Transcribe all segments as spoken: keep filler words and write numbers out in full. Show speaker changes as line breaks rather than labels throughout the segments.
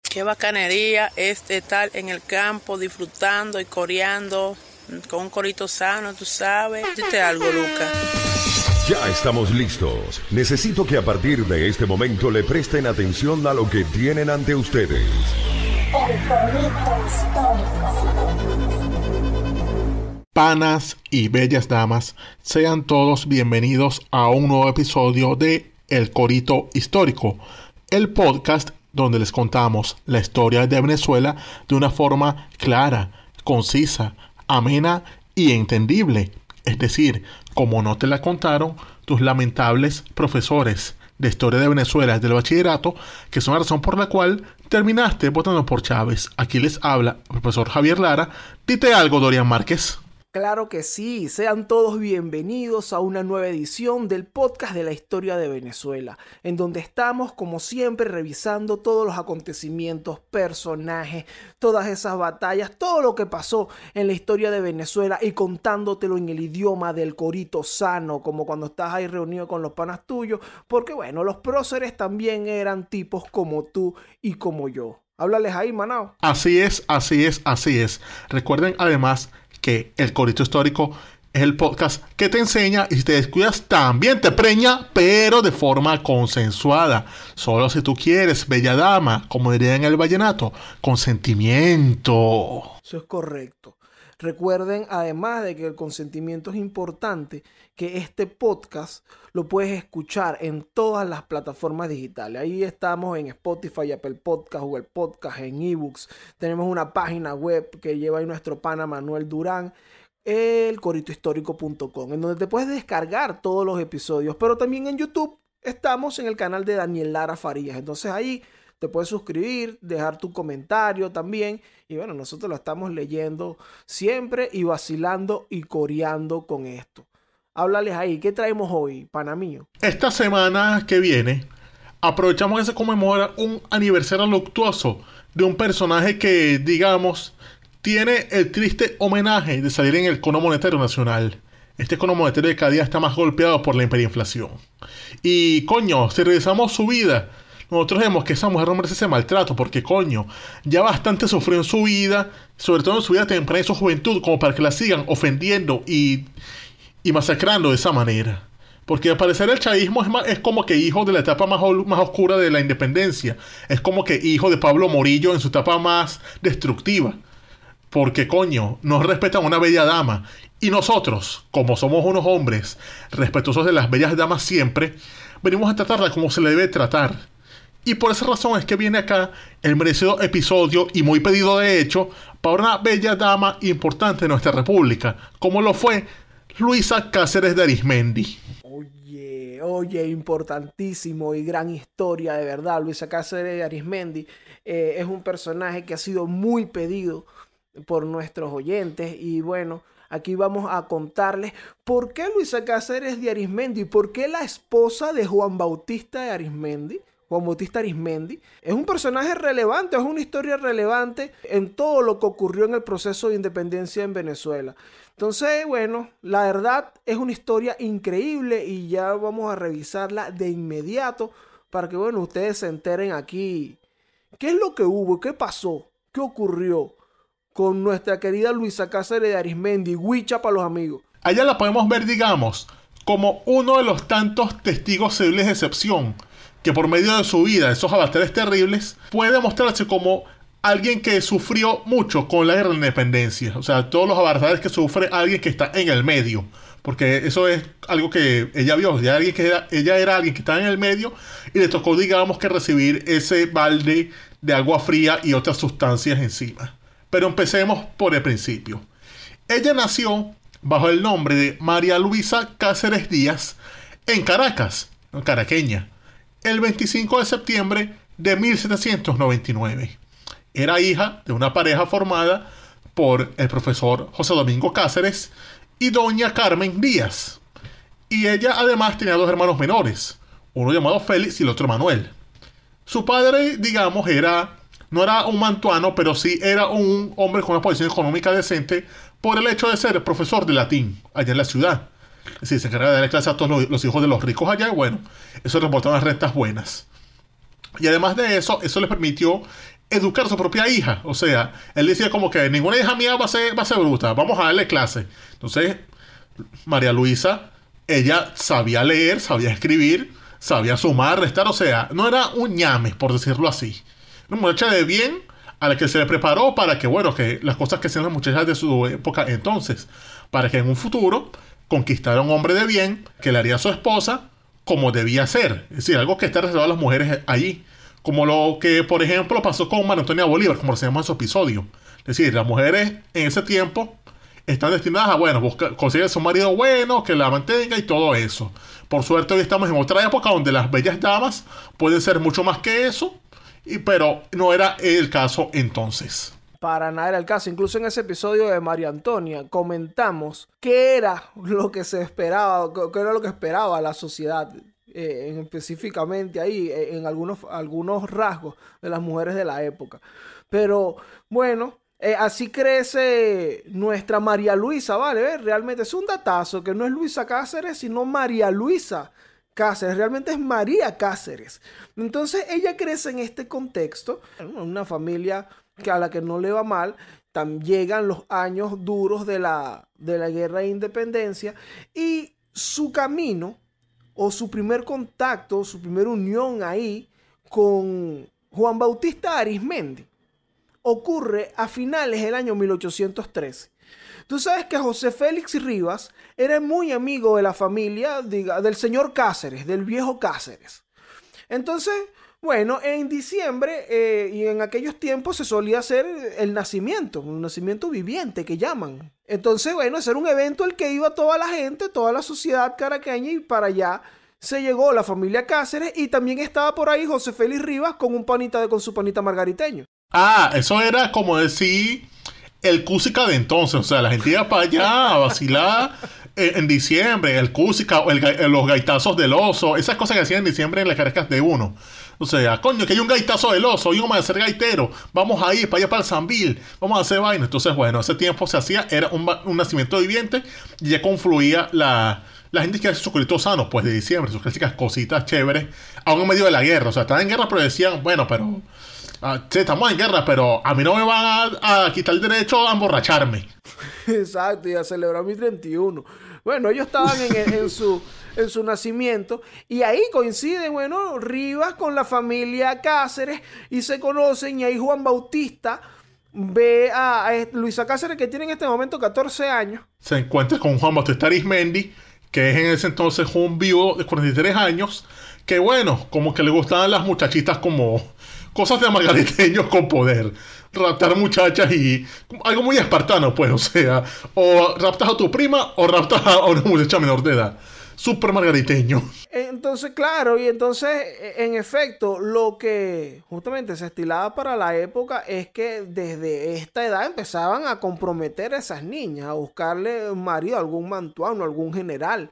Qué bacanería es estar en el campo disfrutando y coreando con un corito sano, tú sabes. Dite algo, Lucas.
Ya estamos listos. Necesito que a partir de este momento le presten atención a lo que tienen ante ustedes.
El corito histórico.
Panas y bellas damas, sean todos bienvenidos a un nuevo episodio de El Corito Histórico, el podcast donde les contamos la historia de Venezuela de una forma clara, concisa, amena y entendible. Es decir, como no te la contaron tus lamentables profesores de historia de Venezuela del bachillerato, que son la razón por la cual terminaste votando por Chávez. Aquí les habla el profesor Javier Lara. Dite algo, Dorian Márquez.
Claro que sí, sean todos bienvenidos a una nueva edición del podcast de la historia de Venezuela, en donde estamos como siempre revisando todos los acontecimientos, personajes, todas esas batallas, todo lo que pasó en la historia de Venezuela y contándotelo en el idioma del corito sano, como cuando estás ahí reunido con los panas tuyos, porque bueno, los próceres también eran tipos como tú y como yo. Háblales ahí, manao.
Así es, así es, así es. Recuerden además que El Corito Histórico es el podcast que te enseña y si te descuidas también te preña, pero de forma consensuada. Solo si tú quieres, bella dama, como diría en el vallenato, consentimiento.
Eso es correcto. Recuerden además de que el consentimiento es importante, que este podcast lo puedes escuchar en todas las plataformas digitales. Ahí estamos en Spotify, Apple Podcast, Google Podcast, en eBooks. Tenemos una página web que lleva ahí nuestro pana Manuel Durán, el corito histórico punto com, en donde te puedes descargar todos los episodios. Pero también en YouTube estamos en el canal de Daniel Lara Farías. Entonces ahí te puedes suscribir, dejar tu comentario también. Y bueno, nosotros lo estamos leyendo siempre y vacilando y coreando con esto. Háblales ahí, ¿qué traemos hoy, pana mío?
Esta semana que viene, aprovechamos que se conmemora un aniversario luctuoso de un personaje que, digamos, tiene el triste homenaje de salir en el cono monetario nacional. Este cono monetario de cada día está más golpeado por la hiperinflación. Y, coño, si revisamos su vida, nosotros vemos que esa mujer no merece ese maltrato porque, coño, ya bastante sufrió en su vida, sobre todo en su vida temprana y su juventud, como para que la sigan ofendiendo y... y masacrando de esa manera. Porque al parecer el chavismo es, más, es como que hijo de la etapa más, más oscura de la independencia. Es como que hijo de Pablo Morillo en su etapa más destructiva. Porque, coño, no respetan a una bella dama. Y nosotros, como somos unos hombres respetuosos de las bellas damas siempre, venimos a tratarla como se le debe tratar. Y por esa razón es que viene acá el merecido episodio, y muy pedido de hecho, para una bella dama importante de nuestra república, como lo fue Luisa Cáceres de Arizmendi.
Oye, oye, importantísimo y gran historia, de verdad. Luisa Cáceres de Arizmendi eh, es un personaje que ha sido muy pedido por nuestros oyentes. Y bueno, aquí vamos a contarles por qué Luisa Cáceres de Arizmendi, por qué la esposa de Juan Bautista de Arizmendi, Juan Bautista Arizmendi, es un personaje relevante, es una historia relevante en todo lo que ocurrió en el proceso de independencia en Venezuela. Entonces, bueno, la verdad es una historia increíble y ya vamos a revisarla de inmediato para que, bueno, ustedes se enteren aquí qué es lo que hubo, qué pasó, qué ocurrió con nuestra querida Luisa Cáceres de Arizmendi, Huicha para los amigos.
Allá la podemos ver, digamos, como uno de los tantos testigos civiles de excepción que por medio de su vida, esos avatares terribles, puede mostrarse como alguien que sufrió mucho con la guerra de la independencia. O sea, todos los avatares que sufre alguien que está en el medio. Porque eso es algo que ella vio. Ya alguien que era, ella era alguien que estaba en el medio y le tocó, digamos, que recibir ese balde de agua fría y otras sustancias encima. Pero empecemos por el principio. Ella nació bajo el nombre de María Luisa Cáceres Díaz en Caracas, caraqueña, el veinticinco de septiembre de mil setecientos noventa y nueve. Era hija de una pareja formada por el profesor José Domingo Cáceres y doña Carmen Díaz. Y ella además tenía dos hermanos menores, uno llamado Félix y el otro Manuel. Su padre, digamos, era no era un mantuano, pero sí era un hombre con una posición económica decente por el hecho de ser profesor de latín allá en la ciudad. Es decir, se encargaba de dar clases a todos los, los hijos de los ricos allá y bueno, eso reportaba unas rentas buenas. Y además de eso, eso les permitió educar a su propia hija. O sea, él decía como que ninguna hija mía va a ser, va a ser bruta, vamos a darle clase. Entonces, María Luisa, ella sabía leer, sabía escribir, sabía sumar, restar, o sea, no era un ñame, por decirlo así. Una muchacha de bien a la que se le preparó para que, bueno, que las cosas que hacían las muchachas de su época entonces, para que en un futuro conquistara a un hombre de bien que le haría a su esposa como debía ser. Es decir, algo que está reservado a las mujeres allí. Como lo que, por ejemplo, pasó con María Antonia Bolívar, como lo hacemos en su episodio. Es decir, las mujeres en ese tiempo están destinadas a, bueno, buscar, conseguir un marido bueno, que la mantenga y todo eso. Por suerte hoy estamos en otra época donde las bellas damas pueden ser mucho más que eso, y, pero no era el caso entonces.
Para nada era el caso. Incluso en ese episodio de María Antonia comentamos qué era lo que se esperaba, qué era lo que esperaba la sociedad, eh, específicamente ahí, en algunos, algunos rasgos de las mujeres de la época. Pero bueno, eh, así crece nuestra María Luisa, ¿vale? ¿Ves? Realmente es un datazo que no es Luisa Cáceres, sino María Luisa Cáceres. Realmente es María Cáceres. Entonces ella crece en este contexto, en una familia que a la que no le va mal. Tam, llegan los años duros de la, de la guerra de independencia, y su camino o su primer contacto, su primera unión ahí con Juan Bautista Arizmendi ocurre a finales del año mil ochocientos trece. Tú sabes que José Félix Rivas era muy amigo de la familia, diga, del señor Cáceres, del viejo Cáceres. Entonces, bueno, en diciembre eh, y en aquellos tiempos se solía hacer el nacimiento, un nacimiento viviente que llaman. Entonces, bueno, ese era un evento al que iba toda la gente, toda la sociedad caraqueña, y para allá se llegó la familia Cáceres, y también estaba por ahí José Félix Rivas con un panita de, con su panita margariteño.
Ah, eso era como decir el Cúsica de entonces, o sea, la gente iba para allá a vacilar en, en diciembre, el Cúsica, el, el, los gaitazos del oso, esas cosas que hacían en diciembre en las caracas de uno. O sea, coño, que hay un gaitazo del oso, y vamos a ser gaitero, vamos a ir para allá para el Sambil, vamos a hacer vaina. Entonces, bueno, ese tiempo se hacía, era un, un nacimiento viviente, y ya confluía la, la gente que hace sus coritos sanos, pues de diciembre, sus clásicas cositas chéveres, aún en medio de la guerra. O sea, estaban en guerra, pero decían, bueno, pero uh, sí, estamos en guerra, pero a mí no me van a, a quitar el derecho a emborracharme.
Exacto, y a celebrar mi treinta y uno. Bueno, ellos estaban en, en su... en su nacimiento, y ahí coinciden, bueno, Rivas con la familia Cáceres, y se conocen, y ahí Juan Bautista ve a, a Luisa Cáceres, que tiene en este momento catorce años.
Se encuentra con Juan Bautista Arizmendi, que es en ese entonces un viudo de cuarenta y tres años, que bueno, como que le gustaban las muchachitas como cosas de margariteños con poder. Raptar muchachas y algo muy espartano, pues, o sea, o raptas a tu prima o raptas a una muchacha menor de edad. Súper margariteño.
Entonces, claro, y entonces, en efecto, lo que justamente se estilaba para la época es que desde esta edad empezaban a comprometer a esas niñas, a buscarle un marido, algún mantuano, algún general.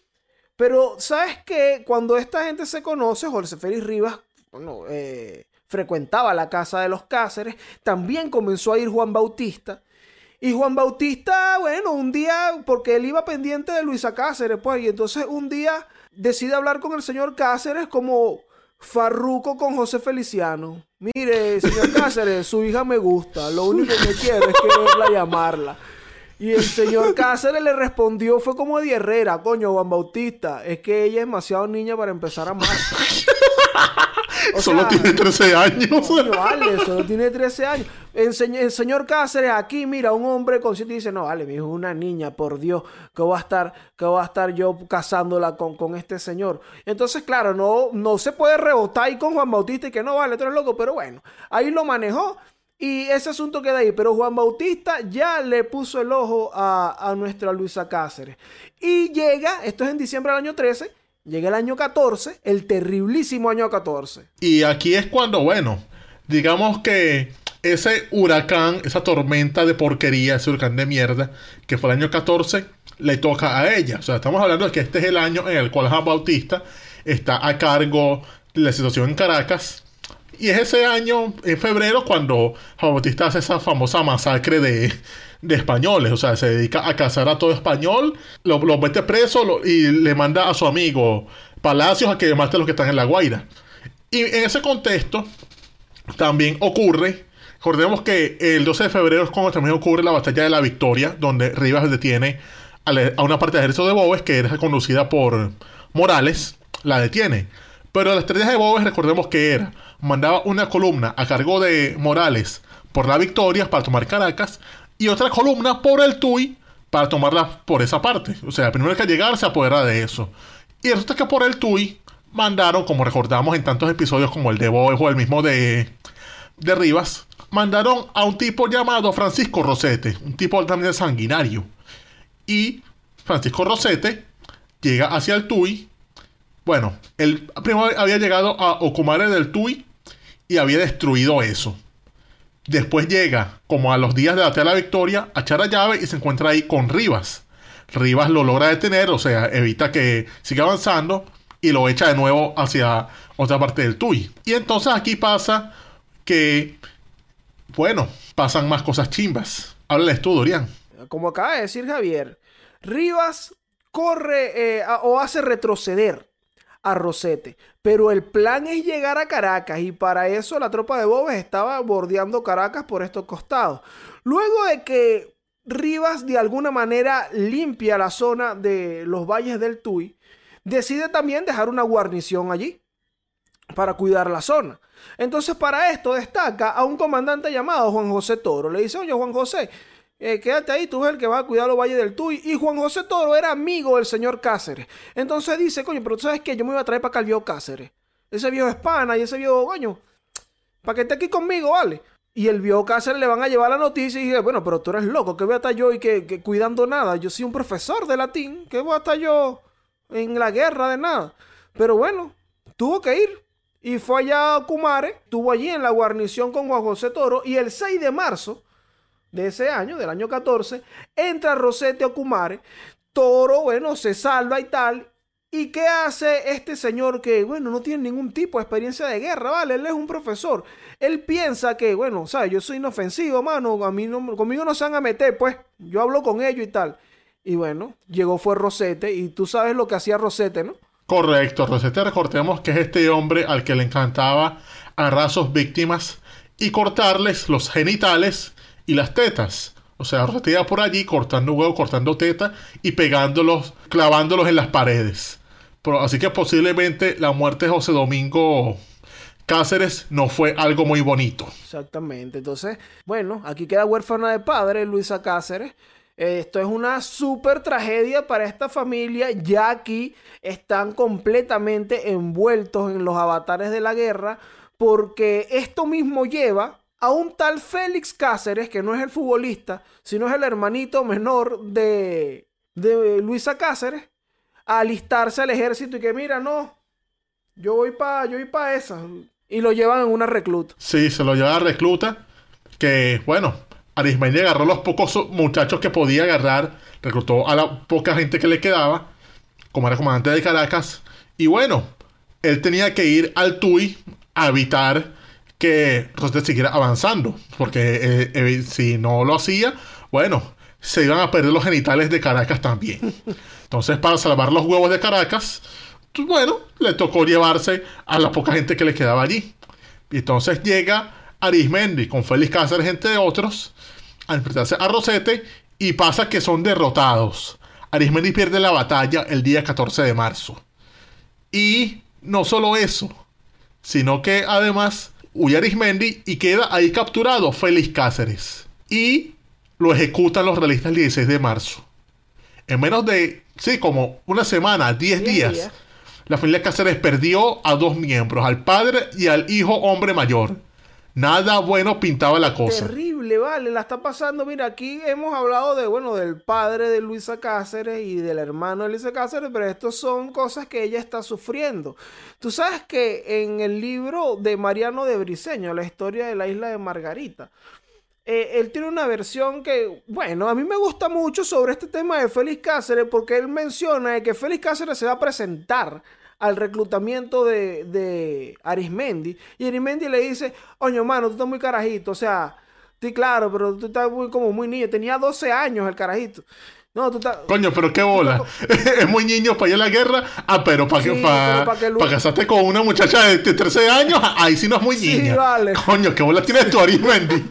Pero, ¿sabes qué? Cuando esta gente se conoce, José Félix Rivas, bueno, eh, frecuentaba la casa de los Cáceres, también comenzó a ir Juan Bautista. Y Juan Bautista, bueno, un día, porque él iba pendiente de Luisa Cáceres, pues, y entonces un día decide hablar con el señor Cáceres como Farruco con José Feliciano. Mire, señor Cáceres, su hija me gusta, lo único que quiero es quererla llamarla. Y el señor Cáceres le respondió, fue como de Herrera, coño, Juan Bautista, es que ella es demasiado niña para empezar a amar. O
solo sea, tiene trece años.
Coño, vale, solo tiene trece años. El, se el señor Cáceres aquí, mira, un hombre consciente y dice, no, vale, mi hijo es una niña, por Dios, que voy a estar, que voy a estar yo casándola con, con este señor. Entonces, claro, no, no se puede rebotar ahí con Juan Bautista y que no, vale, tú eres loco, pero bueno, ahí lo manejó y ese asunto queda ahí. Pero Juan Bautista ya le puso el ojo a, a nuestra Luisa Cáceres. Y llega, esto es en diciembre del año trece, llega el año catorce, el terriblísimo año catorce.
Y aquí es cuando, bueno, digamos que ese huracán, esa tormenta de porquería, ese huracán de mierda, que fue el año catorce, le toca a ella. O sea, estamos hablando de que este es el año en el cual Juan Bautista está a cargo de la situación en Caracas. Y es ese año, en febrero, cuando Juan Bautista hace esa famosa masacre de... de españoles, o sea, se dedica a cazar a todo español, lo, lo mete preso lo, y le manda a su amigo Palacios a que mate a los que están en La Guaira. Y en ese contexto, también ocurre, recordemos que el doce de febrero es cuando también ocurre la batalla de la Victoria, donde Rivas detiene a, la, a una parte del ejército de Boves, que era conducida por Morales, la detiene. Pero la estrategia de Boves, recordemos que era, mandaba una columna a cargo de Morales por la Victoria para tomar Caracas, y otra columna por el Tuy para tomarla por esa parte. O sea, primero que llegar se apodera de eso. Y resulta que por el Tuy mandaron, como recordamos en tantos episodios como el de Boves o el mismo de, de Rivas, mandaron a un tipo llamado Francisco Rosete, un tipo también sanguinario. Y Francisco Rosete llega hacia el Tuy. Bueno, él primero había llegado a Ocumare del Tuy y había destruido eso. Después llega, como a los días de la batalla de la Victoria, a Charallave y se encuentra ahí con Rivas. Rivas lo logra detener, o sea, evita que siga avanzando y lo echa de nuevo hacia otra parte del Tuy. Y entonces aquí pasa que, bueno, pasan más cosas chimbas. Háblales tú, Dorian.
Como acaba de decir Javier, Rivas corre eh, a, o hace retroceder a Rosete, pero el plan es llegar a Caracas y para eso la tropa de Boves estaba bordeando Caracas por estos costados. Luego de que Rivas de alguna manera limpia la zona de los valles del Tuy, decide también dejar una guarnición allí para cuidar la zona. Entonces para esto destaca a un comandante llamado Juan José Toro. Le dice: oye, Juan José, Eh, quédate ahí, tú eres el que va a cuidar los valles del Tuy. Y Juan José Toro era amigo del señor Cáceres. Entonces dice: coño, pero tú sabes que yo me iba a traer para acá al viejo Cáceres. Ese viejo es pana y ese viejo, coño, para que esté aquí conmigo, ¿vale? Y el viejo Cáceres le van a llevar la noticia y dice: bueno, pero tú eres loco, que voy a estar yo y que, que cuidando nada. Yo soy un profesor de latín, que voy a estar yo en la guerra de nada. Pero bueno, tuvo que ir. Y fue allá a Ocumare, estuvo allí en la guarnición con Juan José Toro y el seis de marzo de ese año, del año catorce, entra Rosete a Ocumare. Toro, bueno, se salva y tal. ¿Y qué hace este señor que, bueno, no tiene ningún tipo de experiencia de guerra, ¿vale? Él es un profesor. Él piensa que, bueno, ¿sabes? Yo soy inofensivo, mano. A mí no, conmigo no se van a meter, pues. Yo hablo con ellos y tal. Y bueno, llegó fue Rosete. Y tú sabes lo que hacía Rosete, ¿no?
Correcto. Rosete, recordemos que es este hombre al que le encantaba agarrar a sus víctimas y cortarles los genitales y las tetas. O sea, Rosete iba por allí cortando huevo, cortando teta y pegándolos, clavándolos en las paredes. Pero, así que posiblemente la muerte de José Domingo Cáceres no fue algo muy bonito.
Exactamente. Entonces, bueno, aquí queda huérfana de padre Luisa Cáceres. Eh, esto es una súper tragedia para esta familia. Ya aquí están completamente envueltos en los avatares de la guerra, porque esto mismo lleva a un tal Félix Cáceres, que no es el futbolista, sino es el hermanito menor de, de Luisa Cáceres, a alistarse al ejército y que mira, no, yo voy para yo voy pa esa. Y lo llevan en una recluta.
Sí, se lo lleva a recluta, que bueno, Arismendi agarró los pocos muchachos que podía agarrar, reclutó a la poca gente que le quedaba, como era comandante de Caracas, y bueno, él tenía que ir al Tuy a evitar que Rosete siguiera avanzando, porque eh, eh, si no lo hacía, bueno, se iban a perder los genitales de Caracas también. Entonces, para salvar los huevos de Caracas, pues, bueno, le tocó llevarse a la poca gente que le quedaba allí. Y entonces llega Arismendi con Félix Cáceres, entre otros, a enfrentarse a Rosete, y pasa que son derrotados. Arismendi pierde la batalla el día catorce de marzo. Y no solo eso, sino que además huye Arismendi y queda ahí capturado Félix Cáceres. Y lo ejecutan los realistas el dieciséis de marzo. En menos de, sí, como una semana, diez días, días, la familia Cáceres perdió a dos miembros, al padre y al hijo hombre mayor. Nada bueno pintaba la cosa.
Terrible, vale, la está pasando. Mira, aquí hemos hablado de, bueno, del padre de Luisa Cáceres y del hermano de Luisa Cáceres, pero estas son cosas que ella está sufriendo. Tú sabes que en el libro de Mariano de Briceño, La historia de la isla de Margarita, eh, él tiene una versión que, bueno, a mí me gusta mucho sobre este tema de Félix Cáceres, porque él menciona que Félix Cáceres se va a presentar al reclutamiento de, de Arismendi, y Arismendi le dice: oye, mano, tú estás muy carajito, o sea, sí, claro, pero tú estás muy, como muy niño. Tenía doce años el carajito. No, tú estás...
Coño, pero qué bola. Es muy niño para ir a la guerra. Ah, pero para
Sí,
que, pa,
pero pa' que lu-
pa casarte con una muchacha de, de trece años, ahí sí no es muy
Sí,
niña.
vale.
Coño, qué bola tienes tú, Arismendi.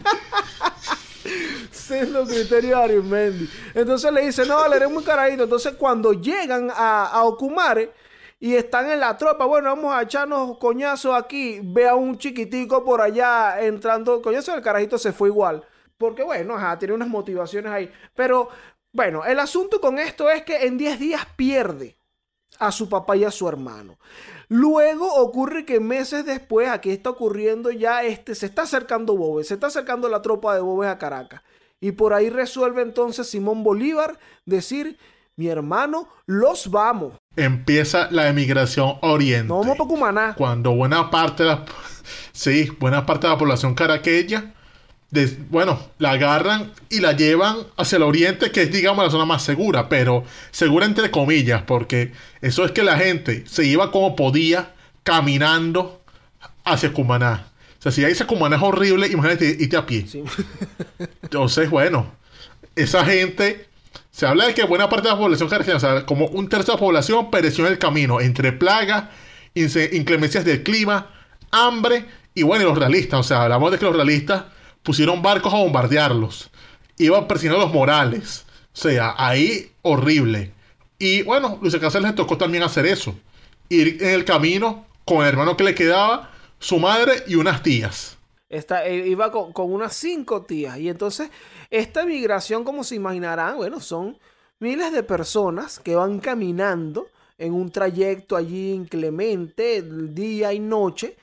Siendo criterio de Arismendi. Entonces le dice, no, vale, eres muy carajito. Entonces cuando llegan a, a Ocumare y están en la tropa, bueno, vamos a echarnos coñazos aquí, ve a un chiquitico por allá entrando, coñazo, el carajito se fue igual. Porque bueno, ajá, tiene unas motivaciones ahí. Pero bueno, el asunto con esto es que en diez días pierde a su papá y a su hermano. Luego ocurre que meses después, aquí está ocurriendo ya, este, se está acercando Boves, se está acercando la tropa de Boves a Caracas. Y por ahí resuelve entonces Simón Bolívar decir, mi hermano, los vamos.
Empieza la emigración oriente.
No vamos para Cumaná.
Cuando buena parte de la... Sí, buena parte de la población caraqueña, de, bueno, la agarran y la llevan hacia el oriente, que es, digamos, la zona más segura, pero segura entre comillas, porque eso es que la gente se iba como podía, caminando hacia Cumaná. O sea, si ahí se Cumaná es horrible, imagínate irte a pie.
Sí.
Entonces, bueno, esa gente... Se habla de que buena parte de la población caraqueña, o sea, como un tercio de la población pereció en el camino, entre plagas, ince- inclemencias del clima, hambre, y bueno, y los realistas, o sea, hablamos de que los realistas pusieron barcos a bombardearlos, iban persiguiendo los Morales, o sea, ahí horrible. Y bueno, Luis Cáceres les tocó también hacer eso, ir en el camino con el hermano que le quedaba, su madre y unas tías.
Esta, eh, iba con, con unas cinco tías. Y entonces, esta migración, como se imaginarán, bueno, son miles de personas que van caminando en un trayecto allí inclemente, día y noche.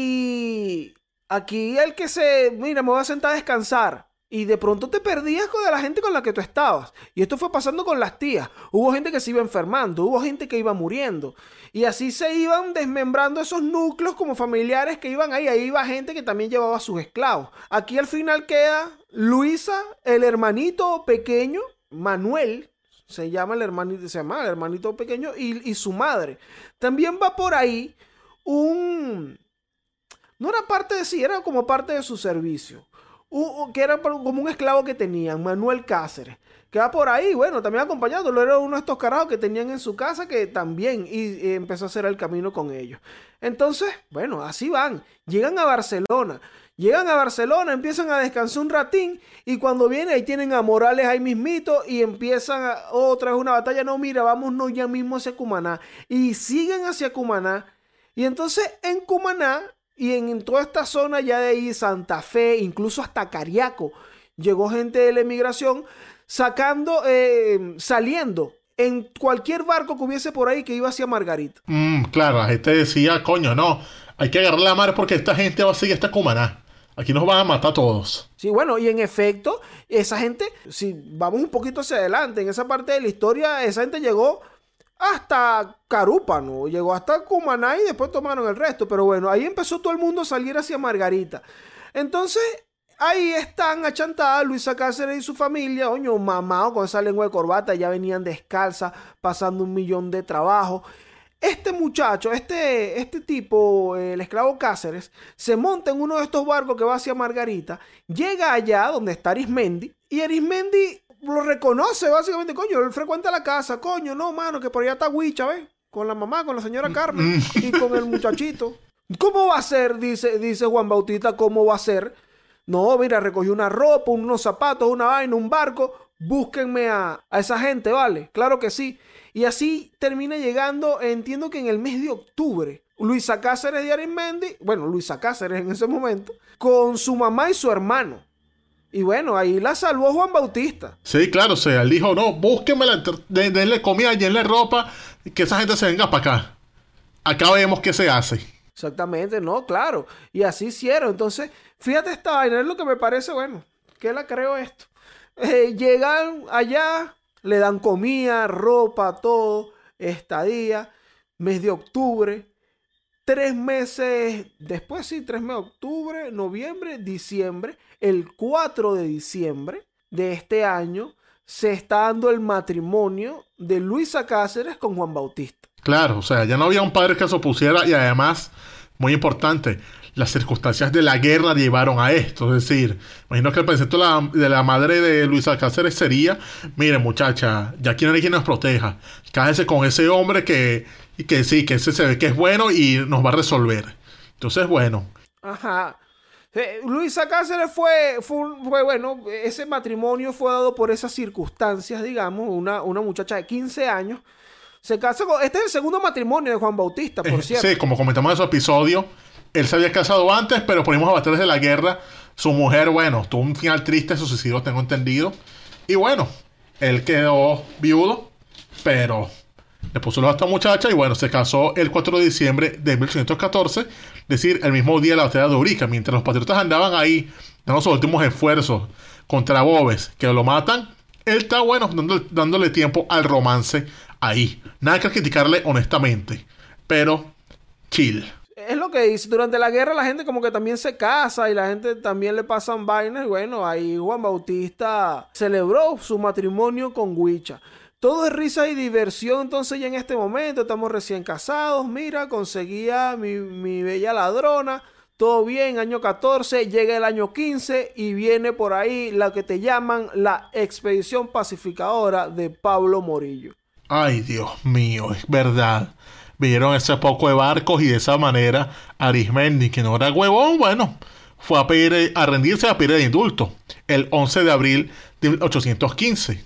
Y aquí el que se, mira, me voy a sentar a descansar. Y de pronto te perdías con la gente con la que tú estabas. Y esto fue pasando con las tías. Hubo gente que se iba enfermando, hubo gente que iba muriendo. Y así se iban desmembrando esos núcleos como familiares que iban ahí. Ahí iba gente que también llevaba a sus esclavos. Aquí al final queda Luisa, el hermanito pequeño, Manuel, se llama el hermanito, se llama el hermanito pequeño, y, y su madre. También va por ahí un... No era parte de sí, era como parte de su servicio. Uh, que era como un esclavo que tenían, Manuel Cáceres, que va por ahí, bueno, también acompañándolo, era uno de estos carajos que tenían en su casa que también y, y empezó a hacer el camino con ellos. Entonces, bueno, así van, llegan a Barcelona, llegan a Barcelona, empiezan a descansar un ratín y cuando viene ahí tienen a Morales ahí mismito y empiezan a, otra vez una batalla, no, mira, vámonos ya mismo hacia Cumaná y siguen hacia Cumaná y entonces en Cumaná y en, en toda esta zona ya de ahí, Santa Fe, incluso hasta Cariaco, llegó gente de la emigración sacando, eh, saliendo en cualquier barco que hubiese por ahí que iba hacia Margarita.
Mm, claro, la gente decía, coño, no, hay que agarrar la mar porque esta gente va a seguir hasta Cumaná. Aquí nos van a matar a todos.
Sí, bueno, y en efecto, esa gente, si vamos un poquito hacia adelante, en esa parte de la historia, esa gente llegó hasta Carúpano, llegó hasta Cumaná y después tomaron el resto. Pero bueno, ahí empezó todo el mundo a salir hacia Margarita. Entonces, ahí están achantadas Luisa Cáceres y su familia, oño, mamado con esa lengua de corbata, ya venían descalzas, pasando un millón de trabajos. Este muchacho, este, este tipo, el esclavo Cáceres, se monta en uno de estos barcos que va hacia Margarita, llega allá donde está Arismendi, y Arismendi lo reconoce básicamente, coño, él frecuenta la casa, coño, no, mano, que por allá está Huicha, ¿ves? Con la mamá, con la señora Carmen y con el muchachito. ¿Cómo va a ser? Dice, dice Juan Bautista, ¿cómo va a ser? No, mira, recogió una ropa, unos zapatos, una vaina, un barco, búsquenme a, a esa gente, ¿vale? Claro que sí. Y así termina llegando, entiendo que en el mes de octubre, Luisa Cáceres de Arismendi, bueno, Luisa Cáceres en ese momento, con su mamá y su hermano. Y bueno, ahí la salvó Juan Bautista.
Sí, claro, o sea, él dijo, no, búsquenmela, de, denle comida, llenle ropa, que esa gente se venga para acá. Acá vemos qué se hace.
Exactamente, no, claro. Y así hicieron. Entonces, fíjate esta vaina, es lo que me parece, bueno, que la creo esto. Eh, llegan allá, le dan comida, ropa, todo, estadía, mes de octubre. Tres meses después, sí, tres meses, octubre, noviembre, diciembre. El cuatro de diciembre de este año se está dando el matrimonio de Luisa Cáceres con Juan Bautista.
Claro, o sea, ya no había un padre que se opusiera y además, muy importante, las circunstancias de la guerra llevaron a esto. Es decir, imagino que el pensamiento de la, de la madre de Luisa Cáceres sería: mire, muchacha, ya quién hay quien nos proteja. Cállese con ese hombre que, que sí, que ese se ve que es bueno y nos va a resolver. Entonces, bueno.
Ajá. Eh, Luisa Cáceres fue, fue, fue, bueno, ese matrimonio fue dado por esas circunstancias, digamos, una, una muchacha de quince años. Se casa con... Este es el segundo matrimonio de Juan Bautista, por
Eh,
cierto.
sí, como comentamos en su episodio, él se había casado antes, pero por unos avatares de la guerra, su mujer, bueno, tuvo un final triste, se suicidó, tengo entendido. Y bueno, él quedó viudo, pero le puso los a esta muchacha y bueno, se casó el cuatro de diciembre de mil ochocientos catorce, es decir, el mismo día de la batalla de Urica, mientras los patriotas andaban ahí dando sus últimos esfuerzos contra Boves, que lo matan. Él está, bueno, dándole, dándole tiempo al romance ahí. Nada que criticarle honestamente, pero chill.
Es lo que dice, durante la guerra la gente como que también se casa y la gente también le pasan vainas. Y bueno, ahí Juan Bautista celebró su matrimonio con Huicha. Todo es risa y diversión, entonces ya en este momento estamos recién casados. Mira, conseguía mi, mi bella ladrona. Todo bien, año catorce, llega el año quince y viene por ahí la que te llaman la expedición pacificadora de Pablo Morillo.
Ay, Dios mío, es verdad. Vieron ese poco de barcos y de esa manera Arismendi, que no era huevón, bueno, fue a pedir, a rendirse a pedir el indulto el once de abril de mil ochocientos quince.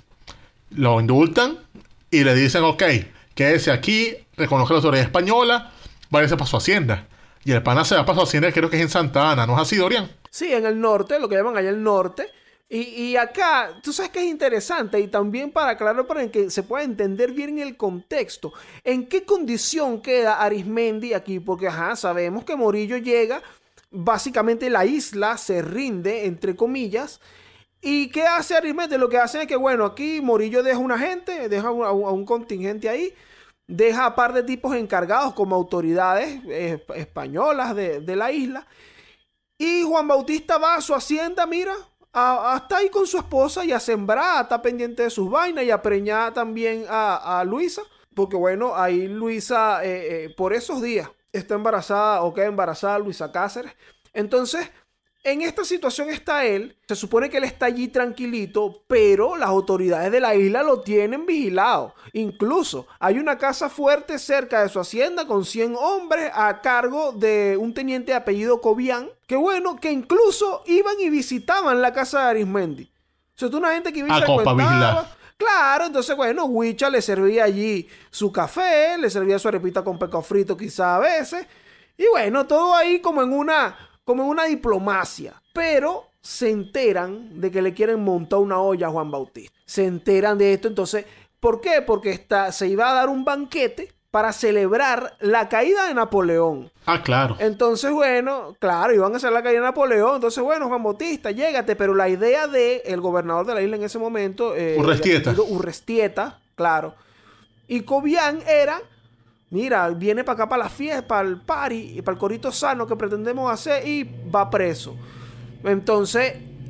Lo indultan y le dicen: ok, quédese aquí, reconoce la autoridad española, váyase para su hacienda. Y el pana se va para su hacienda, creo que es en Santa Ana, ¿no es así, Dorian?
Sí, en el norte, lo que llaman allá el norte. Y, y acá, tú sabes que es interesante, y también para aclarar, para que se pueda entender bien el contexto, en qué condición queda Arismendi aquí, porque ajá, sabemos que Morillo llega, básicamente la isla se rinde, entre comillas. ¿Y qué hace Arismendi? Lo que hace es que, bueno, aquí Morillo deja una gente, deja a un, a un contingente ahí, deja a par de tipos encargados como autoridades eh, españolas de, de la isla, y Juan Bautista va a su hacienda, mira, a, a estar ahí con su esposa y a sembrar, a estar pendiente de sus vainas y a preñar también a, a Luisa, porque bueno, ahí Luisa eh, eh, por esos días está embarazada o queda embarazada Luisa Cáceres. Entonces, en esta situación está él, se supone que él está allí tranquilito, pero las autoridades de la isla lo tienen vigilado. Incluso hay una casa fuerte cerca de su hacienda con cien hombres a cargo de un teniente de apellido Cobian, que bueno, que incluso iban y visitaban la casa de Arismendi. O sea, tú una gente que iba y
Ah,
se
como para
cuentaba.
vigilar.
Claro, entonces bueno, Huicha le servía allí su café, le servía su arepita con pescado frito quizá a veces. Y bueno, todo ahí como en una... como en una diplomacia, pero se enteran de que le quieren montar una olla a Juan Bautista. Se enteran de esto, entonces, ¿por qué? Porque está, se iba a dar un banquete para celebrar la caída de Napoleón.
Ah, claro.
Entonces, bueno, claro, iban a hacer la caída de Napoleón. Entonces, bueno, Juan Bautista, llégate. Pero la idea de el gobernador de la isla en ese momento... Eh,
Urrestieta.
Urrestieta, claro. Y Cobian era... Mira, viene para acá para la fiesta, para el party y para el corito sano que pretendemos hacer y va preso. Entonces,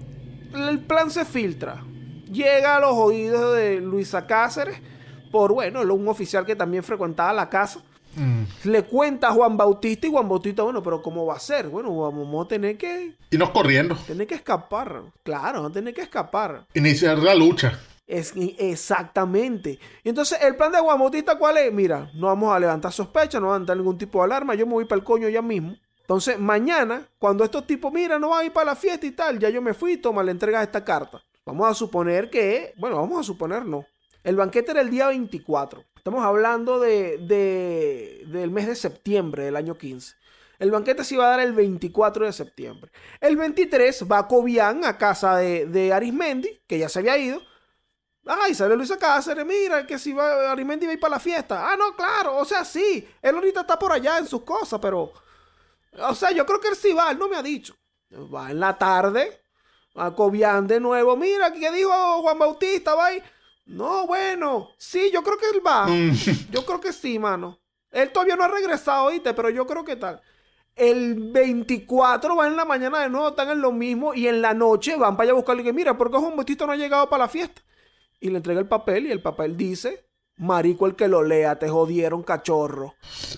el plan se filtra. Llega a los oídos de Luisa Cáceres por, bueno, un oficial que también frecuentaba la casa. Mm. Le cuenta a Juan Bautista y Juan Bautista, bueno, pero ¿cómo va a ser? Bueno, vamos a tener que...
irnos corriendo.
Tener que escapar. Claro, vamos a tener que escapar.
Iniciar la lucha.
Es, exactamente. Entonces, el plan de Juan Bautista, ¿cuál es? Mira, no vamos a levantar sospechas, no vamos a levantar ningún tipo de alarma. Yo me voy para el coño ya mismo. Entonces, mañana, cuando estos tipos, mira, no van a ir para la fiesta y tal, ya yo me fui, toma, le entregas esta carta. Vamos a suponer que, bueno, vamos a suponer no. El banquete era el día veinticuatro. Estamos hablando de, de, del mes de septiembre del año quince. El banquete se iba a dar el veinticuatro de septiembre. El veintitrés va Cobian a casa de, de Arismendi, que ya se había ido. Ay, sale Luisa Cáceres, mira, que si va Arismendi va a ir para la fiesta. Ah, no, claro, o sea, sí. Él ahorita está por allá en sus cosas, pero... O sea, yo creo que él sí va, él no me ha dicho. Va en la tarde, a Cobian de nuevo. Mira, ¿qué dijo Juan Bautista? Va a ir. No, bueno, sí, yo creo que él va. Yo creo que sí, mano. Él todavía no ha regresado, ¿oíste? Pero yo creo que tal. El veinticuatro van en la mañana de nuevo, están en lo mismo. Y en la noche van para allá a buscarle que, mira, ¿por qué Juan Bautista no ha llegado para la fiesta? Y le entrega el papel y el papel dice Marico, el que lo lea, te jodieron, cachorro.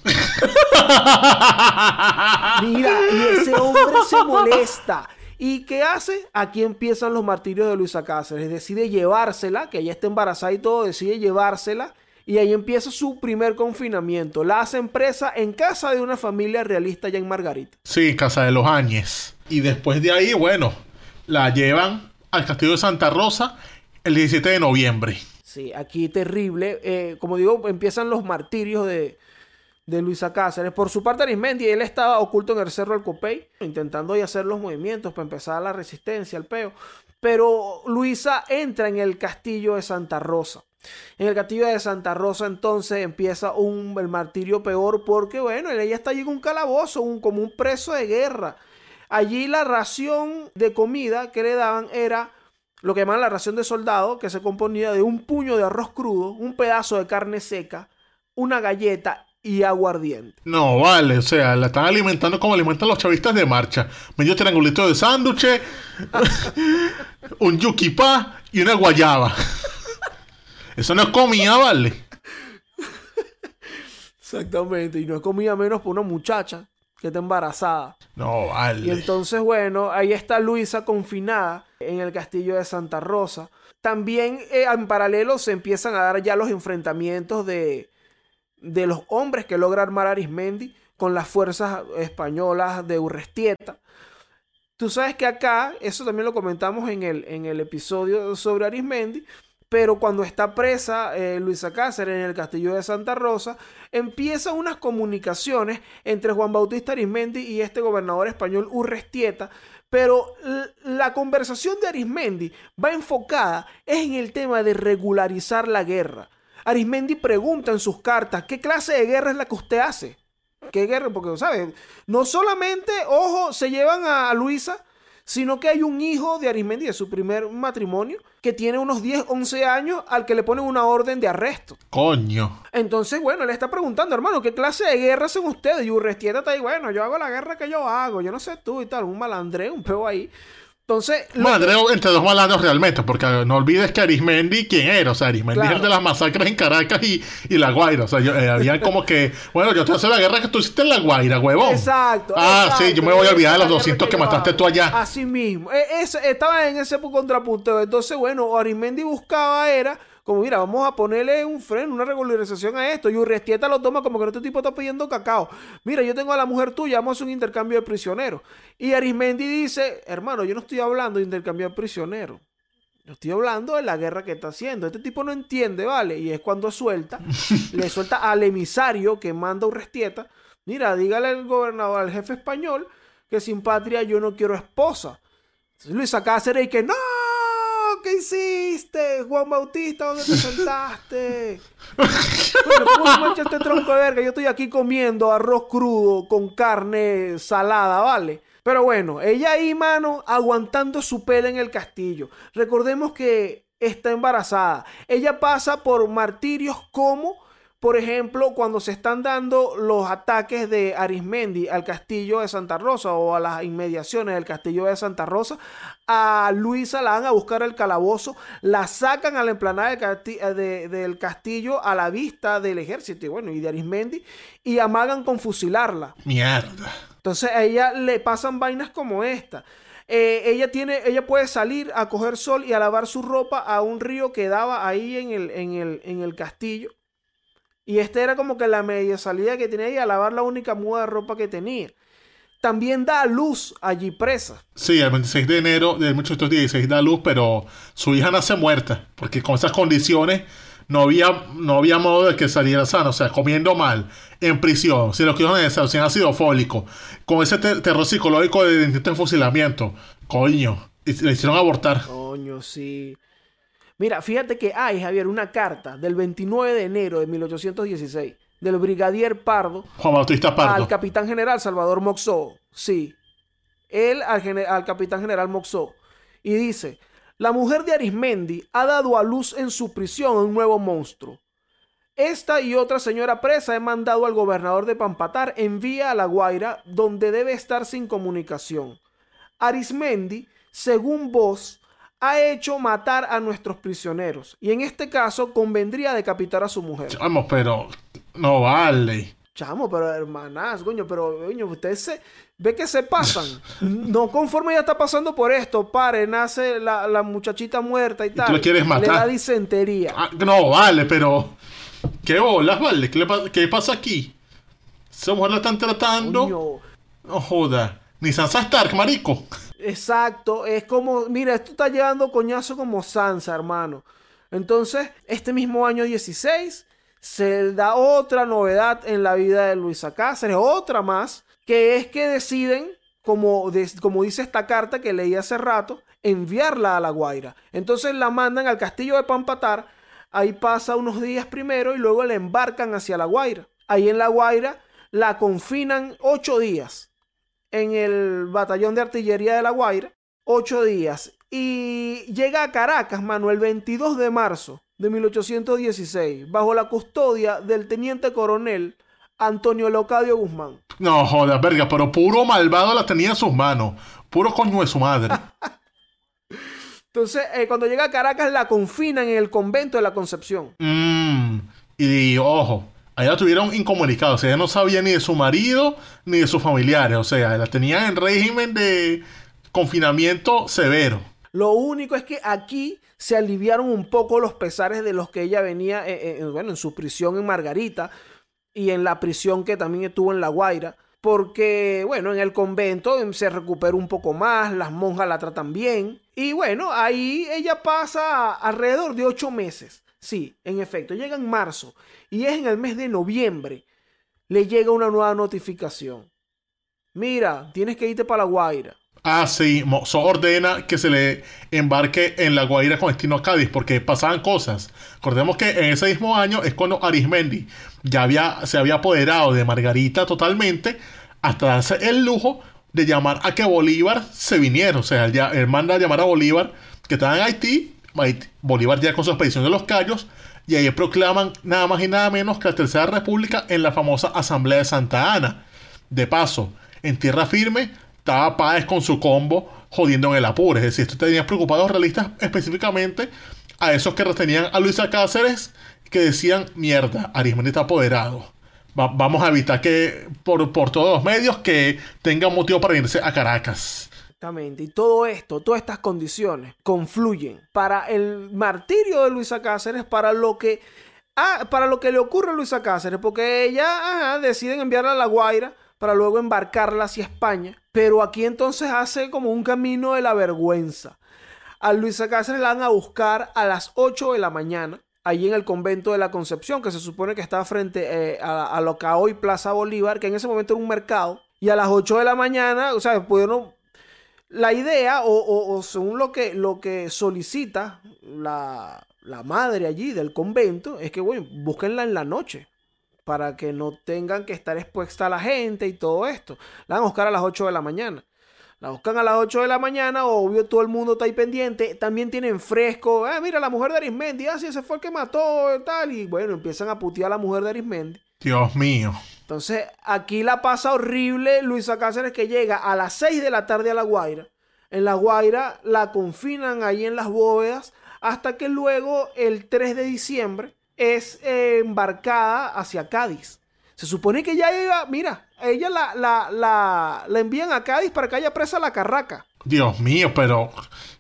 Mira, y ese hombre se molesta. ¿Y qué hace? Aquí empiezan los martirios de Luisa Cáceres. Decide llevársela, que ella está embarazada y todo, decide llevársela. Y ahí empieza su primer confinamiento. La hacen presa en casa de una familia realista allá en Margarita.
Sí, casa de los Áñez. Y después de ahí, bueno, la llevan al castillo de Santa Rosa el diecisiete de noviembre.
Sí, aquí terrible. Eh, como digo, empiezan los martirios de, de Luisa Cáceres. Por su parte, Arismendi, él estaba oculto en el Cerro del Copey, intentando ahí hacer los movimientos para empezar la resistencia, el peo. Pero Luisa entra en el castillo de Santa Rosa. En el castillo de Santa Rosa entonces empieza un, el martirio peor porque, bueno, ella está allí en un calabozo, un, como un preso de guerra. Allí la ración de comida que le daban era lo que llaman la ración de soldado, que se componía de un puño de arroz crudo, un pedazo de carne seca, una galleta y aguardiente.
No, vale, o sea, la están alimentando como alimentan los chavistas de marcha. Medio triangulito de sándwich, un yuquipá y una guayaba. Eso no es comida, vale.
Exactamente, y no es comida menos por una muchacha que está embarazada.
No, vale.
Y entonces, bueno, ahí está Luisa confinada en el castillo de Santa Rosa. También eh, en paralelo se empiezan a dar ya los enfrentamientos de, de los hombres que logra armar Arismendi con las fuerzas españolas de Urrestieta. Tú sabes que acá, eso también lo comentamos en el, en el episodio sobre Arismendi, pero cuando está presa eh, Luisa Cáceres en el castillo de Santa Rosa, empiezan unas comunicaciones entre Juan Bautista Arismendi y este gobernador español Urrestieta, pero la conversación de Arismendi va enfocada es en el tema de regularizar la guerra. Arismendi pregunta en sus cartas, ¿qué clase de guerra es la que usted hace? ¿Qué guerra? Porque, ¿sabes? No solamente, ojo, se llevan a Luisa, sino que hay un hijo de Arismendi de su primer matrimonio que tiene unos diez, once años al que le ponen una orden de arresto.
Coño.
Entonces, bueno, le está preguntando, hermano, ¿qué clase de guerra hacen ustedes? Y Urrestieta está ahí, bueno, yo hago la guerra que yo hago, yo no sé tú y tal, un malandreo, un peo ahí. Entonces...
Malandreo entre dos malandros realmente, porque no olvides que Arismendi, ¿quién era? O sea, Arismendi
Claro.
es el de las masacres en Caracas y, y La Guaira. O sea, yo, eh, había como que, bueno, yo te hago la guerra que tú hiciste en La Guaira, huevón.
Exacto.
Ah,
exacto.
sí, yo me voy a olvidar de los
Esa
doscientos que
guerra
mataste
yo
tú allá.
hago. Así mismo. E- ese- estaba en ese contrapunto. Entonces, bueno, Arismendi buscaba era, como mira, vamos a ponerle un freno, una regularización a esto. Y Urrestieta lo toma como que este tipo está pidiendo cacao. Mira, yo tengo a la mujer tuya, vamos a hacer un intercambio de prisioneros. Y Arismendi dice, hermano, yo no estoy hablando de intercambio de prisioneros. Yo estoy hablando de la guerra que está haciendo. Este tipo no entiende, ¿vale? Y es cuando suelta, le suelta al emisario que manda Urrestieta. Mira, dígale al gobernador, al jefe español, que sin patria yo no quiero esposa. Entonces Luisa Cáceres y que no, ¿qué hiciste? Juan Bautista, ¿dónde te sentaste? Bueno, ¿cómo se me echa este tronco de verga? Yo estoy aquí comiendo arroz crudo con carne salada, ¿vale? Pero bueno, ella ahí, mano, aguantando su pela en el castillo. Recordemos que está embarazada. Ella pasa por martirios como, por ejemplo, cuando se están dando los ataques de Arismendi al castillo de Santa Rosa o a las inmediaciones del castillo de Santa Rosa, a Luisa la van a buscar al calabozo, la sacan a la emplanada del, casti- de, del castillo a la vista del ejército y bueno, y de Arismendi, y amagan con fusilarla.
Mierda.
Entonces a ella le pasan vainas como esta. Eh, ella tiene, ella puede salir a coger sol y a lavar su ropa a un río que daba ahí en el, en el, en el castillo. Y esta era como que la media salida que tenía ahí, a lavar la única muda de ropa que tenía. También da a luz allí presa.
Sí, el veintiséis de enero de mil ochocientos dieciséis da luz, pero su hija nace muerta, porque con esas condiciones no había, no había modo de que saliera sana, o sea, comiendo mal, en prisión, sin los que necesarios, sin ácido fólico, con ese ter- terror psicológico de intento de fusilamiento, coño, y le hicieron abortar.
Coño, sí. Mira, fíjate que hay, Javier, una carta del veintinueve de enero de mil ochocientos dieciséis del brigadier Pardo
Juan Bautista Pardo.
al capitán general Salvador Moxó. Sí, él al, gene- al capitán general Moxó. Y dice, la mujer de Arismendi ha dado a luz en su prisión a un nuevo monstruo. Esta y otra señora presa he mandado al gobernador de Pampatar en vía a La Guaira, donde debe estar sin comunicación. Arismendi, según vos, ha hecho matar a nuestros prisioneros. Y en este caso convendría decapitar a su mujer.
Vamos, pero no vale.
Chamo, pero hermanas, coño, pero coño, ustedes se ve que se pasan. No conforme ella está pasando por esto, pare, nace la, la muchachita muerta y tal.
¿Y tú la quieres matar?
Le da disentería.
Ah, no, vale, pero ¿qué bolas, vale? ¿Qué, le pa- qué pasa aquí? Esa mujer la están tratando.
Coño.
No joda. Ni Sansa Stark, marico.
Exacto, es como, mira, esto está llevando coñazo como Sansa, hermano. Entonces, este mismo año dieciséis se da otra novedad en la vida de Luisa Cáceres, otra más, que es que deciden, como, de, como dice esta carta que leí hace rato, enviarla a La Guaira. Entonces la mandan al castillo de Pampatar, ahí pasa unos días primero y luego la embarcan hacia La Guaira. Ahí en La Guaira la confinan ocho días en el batallón de artillería de La Guaira, ocho días, y llega a Caracas, mano, el veintidós de marzo de mil ochocientos dieciséis, bajo la custodia del teniente coronel Antonio Leocadio Guzmán.
No joda, verga, pero puro malvado la tenía en sus manos. Puro coño de su madre.
Entonces, eh, cuando llega a Caracas, la confinan en el convento de la Concepción.
Mm, y ojo, allá la tuvieron incomunicada. O sea, ella no sabía ni de su marido ni de sus familiares. O sea, la tenían en régimen de confinamiento severo.
Lo único es que aquí se aliviaron un poco los pesares de los que ella venía, eh, eh, bueno, en su prisión en Margarita y en la prisión que también estuvo en La Guaira, porque, bueno, en el convento se recuperó un poco más, las monjas la tratan bien, y bueno, ahí ella pasa alrededor de ocho meses. Sí, en efecto, llega en marzo, y es en el mes de noviembre, le llega una nueva notificación. Mira, tienes que irte para La Guaira.
Ah, sí, Mozo ordena que se le embarque en La Guaira con destino a Cádiz, porque pasaban cosas. Recordemos que en ese mismo año es cuando Arismendi ya había, se había apoderado de Margarita totalmente, hasta darse el lujo de llamar a que Bolívar se viniera. O sea, él, ya, él manda a llamar a Bolívar, que estaba en Haití, Haití, Bolívar ya con su expedición de los Cayos, y ahí proclaman nada más y nada menos que la Tercera República en la famosa Asamblea de Santa Ana. De paso, en tierra firme estaba Páez con su combo jodiendo en el apuro. Es decir, esto tenía preocupados realistas específicamente a esos que retenían a Luisa Cáceres, que decían, mierda, Arismendi está apoderado. Va- vamos a evitar que por, por todos los medios que tenga motivo para irse a Caracas.
Exactamente, y todo esto, todas estas condiciones confluyen para el martirio de Luisa Cáceres, para lo que, ah, para lo que le ocurre a Luisa Cáceres, porque ella ajá, deciden enviarla a La Guaira para luego embarcarla hacia España, pero aquí entonces hace como un camino de la vergüenza. A Luisa Cáceres la van a buscar a las ocho de la mañana, allí en el convento de la Concepción, que se supone que está frente eh, a, a lo que hoy Plaza Bolívar, que en ese momento era un mercado, y a las ocho de la mañana, o sea, pudieron... La idea, o, o, o según lo que, lo que solicita la, la madre allí del convento, es que, bueno, búsquenla en la noche, para que no tengan que estar expuesta a la gente y todo esto. La van a buscar a las ocho de la mañana. La buscan a las ocho de la mañana, obvio, todo el mundo está ahí pendiente. También tienen fresco. Ah, mira, la mujer de Arismendi. Ah, sí, ese fue el que mató y tal. Y bueno, empiezan a putear a la mujer de Arismendi.
Dios mío.
Entonces, aquí la pasa horrible Luisa Cáceres, que llega a las seis de la tarde a La Guaira. En La Guaira la confinan ahí en las bóvedas hasta que luego, el tres de diciembre, es eh, embarcada hacia Cádiz. Se supone que ya iba, mira, ella la, la, la, la envían a Cádiz para que haya presa la Carraca.
Dios mío, pero...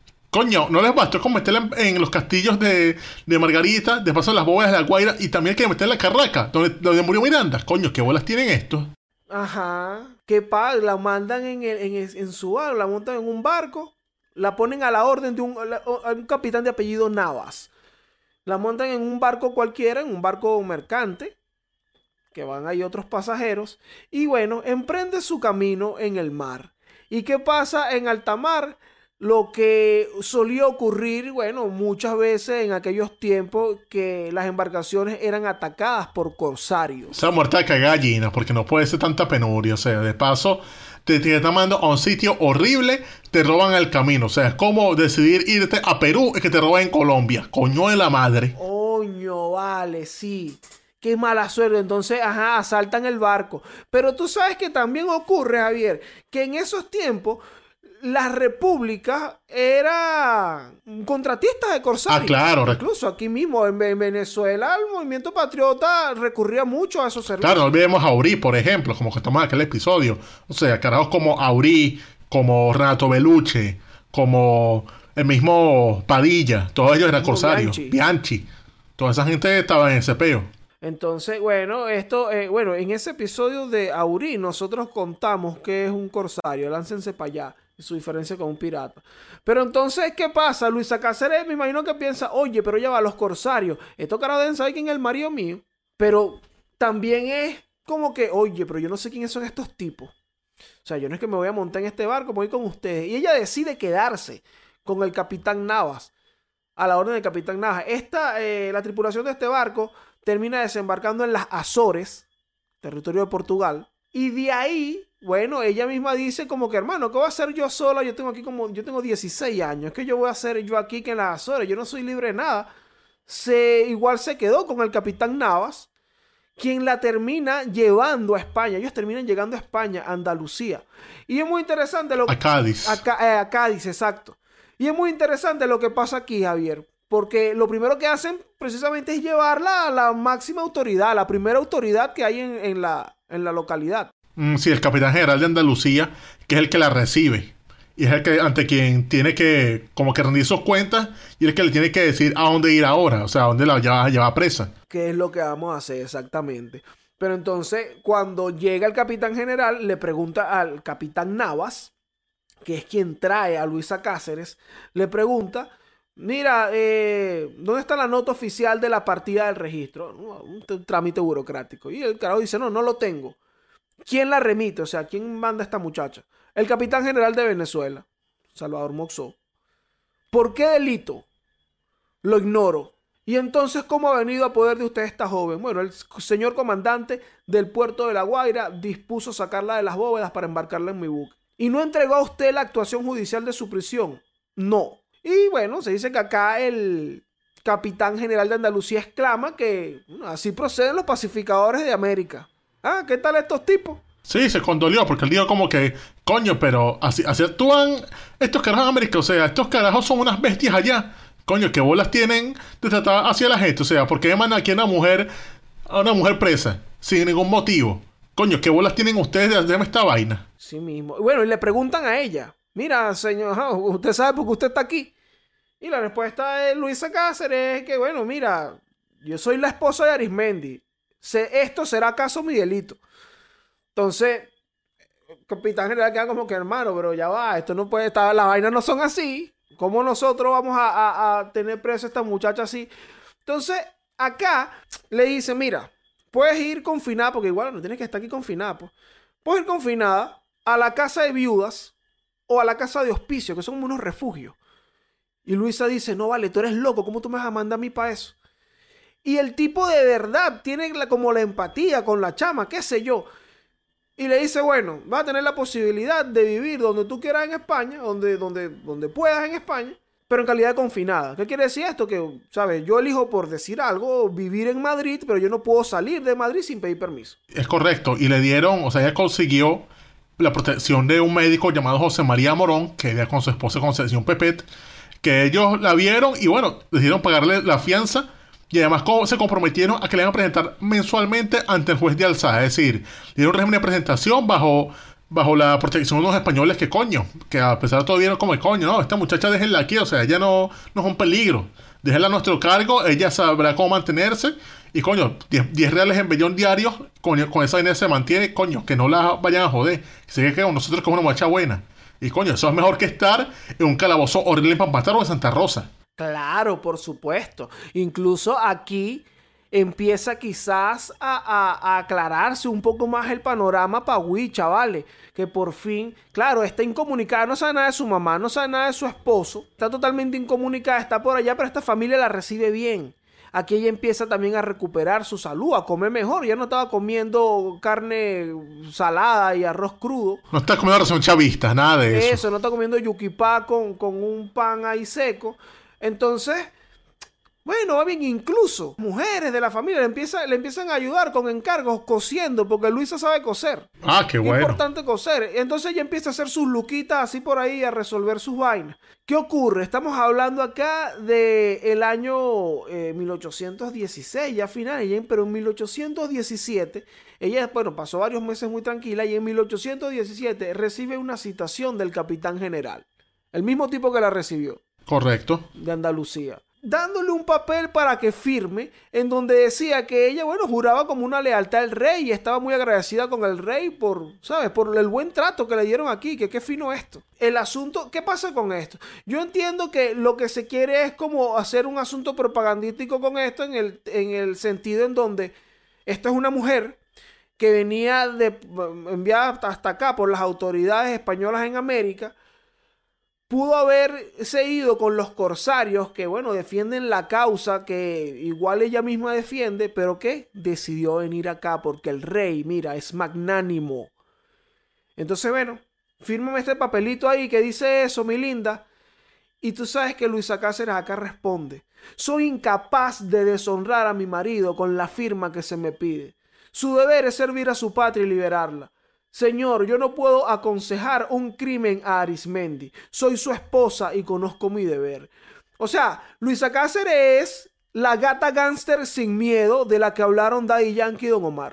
Coño, no les bastó con meterla en, en los castillos de, de Margarita, de paso en las bóvedas de La Guaira, y también hay que meterla en la Carraca, donde, donde murió Miranda. Coño, ¿qué bolas tienen estos?
Ajá. ¿Qué pasa? La mandan en, el, en, el, en su barco, la montan en un barco, la ponen a la orden de un, a un capitán de apellido Navas. La montan en un barco cualquiera, en un barco mercante, que van ahí otros pasajeros, y bueno, emprende su camino en el mar. ¿Y qué pasa en alta mar? Lo que solía ocurrir, bueno, muchas veces en aquellos tiempos, que las embarcaciones eran atacadas por corsarios.
O sea, muerta de gallina, porque no puede ser tanta penuria. O sea, de paso, te, te están mandando a un sitio horrible, te roban el camino. O sea, es como decidir irte a Perú y que te roban en Colombia. Coño de la madre.
Coño, vale, sí. Qué mala suerte. Entonces, ajá, asaltan el barco. Pero tú sabes que también ocurre, Javier, que en esos tiempos las repúblicas eran contratistas de corsarios.
Ah, claro.
Incluso aquí mismo en, en Venezuela el movimiento patriota recurría mucho a esos servicios.
Claro, no olvidemos a Aurí, por ejemplo, como que tomamos aquel episodio. O sea, carajos como Aurí, como Renato Beluche, como el mismo Padilla, todos ellos eran
Como
corsarios.
Bianchi.
Bianchi. Toda esa gente estaba en ese peo.
Entonces, bueno, esto, eh, bueno, en ese episodio de Aurí nosotros contamos que es un corsario, láncense para allá, y su diferencia con un pirata. Pero entonces, ¿qué pasa? Luisa Cáceres me imagino que piensa, oye, pero ya va, los corsarios, estos caras deben saber quién es el marido mío, pero también es como que, oye, pero yo no sé quiénes son estos tipos. O sea, yo no es que me voy a montar en este barco, me voy con ustedes. Y ella decide quedarse con el capitán Navas, a la orden del capitán Navas. Esta, eh, la tripulación de este barco termina desembarcando en las Azores, territorio de Portugal, y de ahí, bueno, ella misma dice como que, hermano, ¿qué voy a hacer yo sola? Yo tengo aquí como, yo tengo dieciséis años, ¿qué yo voy a hacer yo aquí que en las Azores? Yo no soy libre de nada. Se, igual se quedó con el capitán Navas, quien la termina llevando a España. Ellos terminan llegando a España, a Andalucía. Y es muy interesante lo que...
A Cádiz.
A, eh, a Cádiz, exacto. Y es muy interesante lo que pasa aquí, Javier. Porque lo primero que hacen precisamente es llevarla a la máxima autoridad, a la primera autoridad que hay en, en, la, en la localidad.
Mm, sí, el capitán general de Andalucía, que es el que la recibe. Y es el que ante quien tiene que como que rendir sus cuentas y es el que le tiene que decir a dónde ir ahora, o sea, a dónde la lleva, lleva presa.
¿Qué es lo que vamos a hacer exactamente? Pero entonces, cuando llega el capitán general, le pregunta al capitán Navas, que es quien trae a Luisa Cáceres, le pregunta... Mira, eh, ¿dónde está la nota oficial de la partida del registro? Un, un trámite burocrático. Y el carajo dice, no, no lo tengo. ¿Quién la remite? O sea, ¿quién manda a esta muchacha? El capitán general de Venezuela, Salvador Moxó. ¿Por qué delito? Lo ignoro. Y entonces, ¿cómo ha venido a poder de usted esta joven? Bueno, el señor comandante del puerto de La Guaira dispuso sacarla de las bóvedas para embarcarla en mi buque. ¿Y no entregó a usted la actuación judicial de su prisión? No. Y bueno, se dice que acá el capitán general de Andalucía exclama que bueno, así proceden los pacificadores de América. Ah, ¿qué tal estos tipos?
Sí, se condolió porque él dijo como que, coño, pero así, así actúan estos carajos en América. O sea, estos carajos son unas bestias allá. Coño, ¿qué bolas tienen de tratar hacia la gente? O sea, ¿por qué llaman aquí a una mujer, a una mujer presa sin ningún motivo? Coño, ¿qué bolas tienen ustedes de hacerme esta vaina?
Sí mismo. Bueno, y le preguntan a ella. Mira, señor, usted sabe por qué usted está aquí. Y la respuesta de Luisa Cáceres es que, bueno, mira, yo soy la esposa de Arismendi. Se, esto será acaso mi delito. Entonces, el capitán general queda como que, hermano, pero ya va, esto no puede estar, las vainas no son así. ¿Cómo nosotros vamos a, a, a tener preso a esta muchacha así? Entonces, acá le dice, mira, puedes ir confinada, porque igual no tienes que estar aquí confinada, pues. Puedes ir confinada a la casa de viudas o a la casa de hospicio, que son unos refugios. Y Luisa dice, no vale, tú eres loco, ¿cómo tú me vas a mandar a mí para eso? Y el tipo de verdad tiene la, como la empatía con la chama, qué sé yo. Y le dice, bueno, vas a tener la posibilidad de vivir donde tú quieras en España, donde, donde, donde puedas en España, pero en calidad de confinada. ¿Qué quiere decir esto? Que, ¿sabes? Yo elijo, por decir algo, vivir en Madrid, pero yo no puedo salir de Madrid sin pedir permiso.
Es correcto. Y le dieron, o sea, ella consiguió la protección de un médico llamado José María Morón, que era con su esposa Concepción Pepet, que ellos la vieron y bueno, decidieron pagarle la fianza y además se comprometieron a que le iban a presentar mensualmente ante el juez de alzada, es decir, le dieron un régimen de presentación bajo, bajo la protección de los españoles que coño, que a pesar de todo vieron como coño, no, esta muchacha déjenla aquí, o sea, ella no, no es un peligro, déjenla a nuestro cargo, ella sabrá cómo mantenerse y coño, diez reales en bellón diarios, con, con esa vaina se mantiene, coño, que no la vayan a joder, que se quede con nosotros como una muchacha buena. Y coño, eso es mejor que estar en un calabozo horrible en Pampataro o en Santa Rosa.
Claro, por supuesto. Incluso aquí empieza quizás a, a, a aclararse un poco más el panorama para Wii, chavales. Que por fin, claro, está incomunicada, no sabe nada de su mamá, no sabe nada de su esposo. Está totalmente incomunicada, está por allá, pero esta familia la recibe bien. Aquí ella empieza también a recuperar su salud, a comer mejor. Ya no estaba comiendo carne salada y arroz crudo.
No está comiendo ración chavista, nada de eso.
Eso, no está comiendo yuquipá con, con un pan ahí seco. Entonces, Bueno, va bien, incluso mujeres de la familia le, empieza, le empiezan a ayudar con encargos cosiendo, porque Luisa sabe coser.
Ah, qué bueno.
Es importante coser. Entonces ella empieza a hacer sus luquitas así por ahí, a resolver sus vainas. ¿Qué ocurre? Estamos hablando acá del año eh, mil ochocientos dieciséis, ya final, pero en mil ochocientos diecisiete, ella, bueno, pasó varios meses muy tranquila y en mil ochocientos diecisiete recibe una citación del capitán general. El mismo tipo que la recibió.
Correcto.
De Andalucía. Dándole un papel para que firme, en donde decía que ella, bueno, juraba como una lealtad al rey y estaba muy agradecida con el rey por, ¿sabes? Por el buen trato que le dieron aquí, que qué fino esto. El asunto, ¿qué pasa con esto? Yo entiendo que lo que se quiere es como hacer un asunto propagandístico con esto en el, en el sentido en donde esto es una mujer que venía de, enviada hasta acá por las autoridades españolas en América. Pudo haberse ido con los corsarios que, bueno, defienden la causa que igual ella misma defiende, pero que decidió venir acá porque el rey, mira, es magnánimo. Entonces, bueno, fírmame este papelito ahí que dice eso, mi linda. Y tú sabes que Luisa Cáceres acá responde: soy incapaz de deshonrar a mi marido con la firma que se me pide. Su deber es servir a su patria y liberarla. Señor, yo no puedo aconsejar un crimen a Arismendi. Soy su esposa y conozco mi deber. O sea, Luisa Cáceres es la gata gángster sin miedo de la que hablaron Daddy Yankee y Don Omar.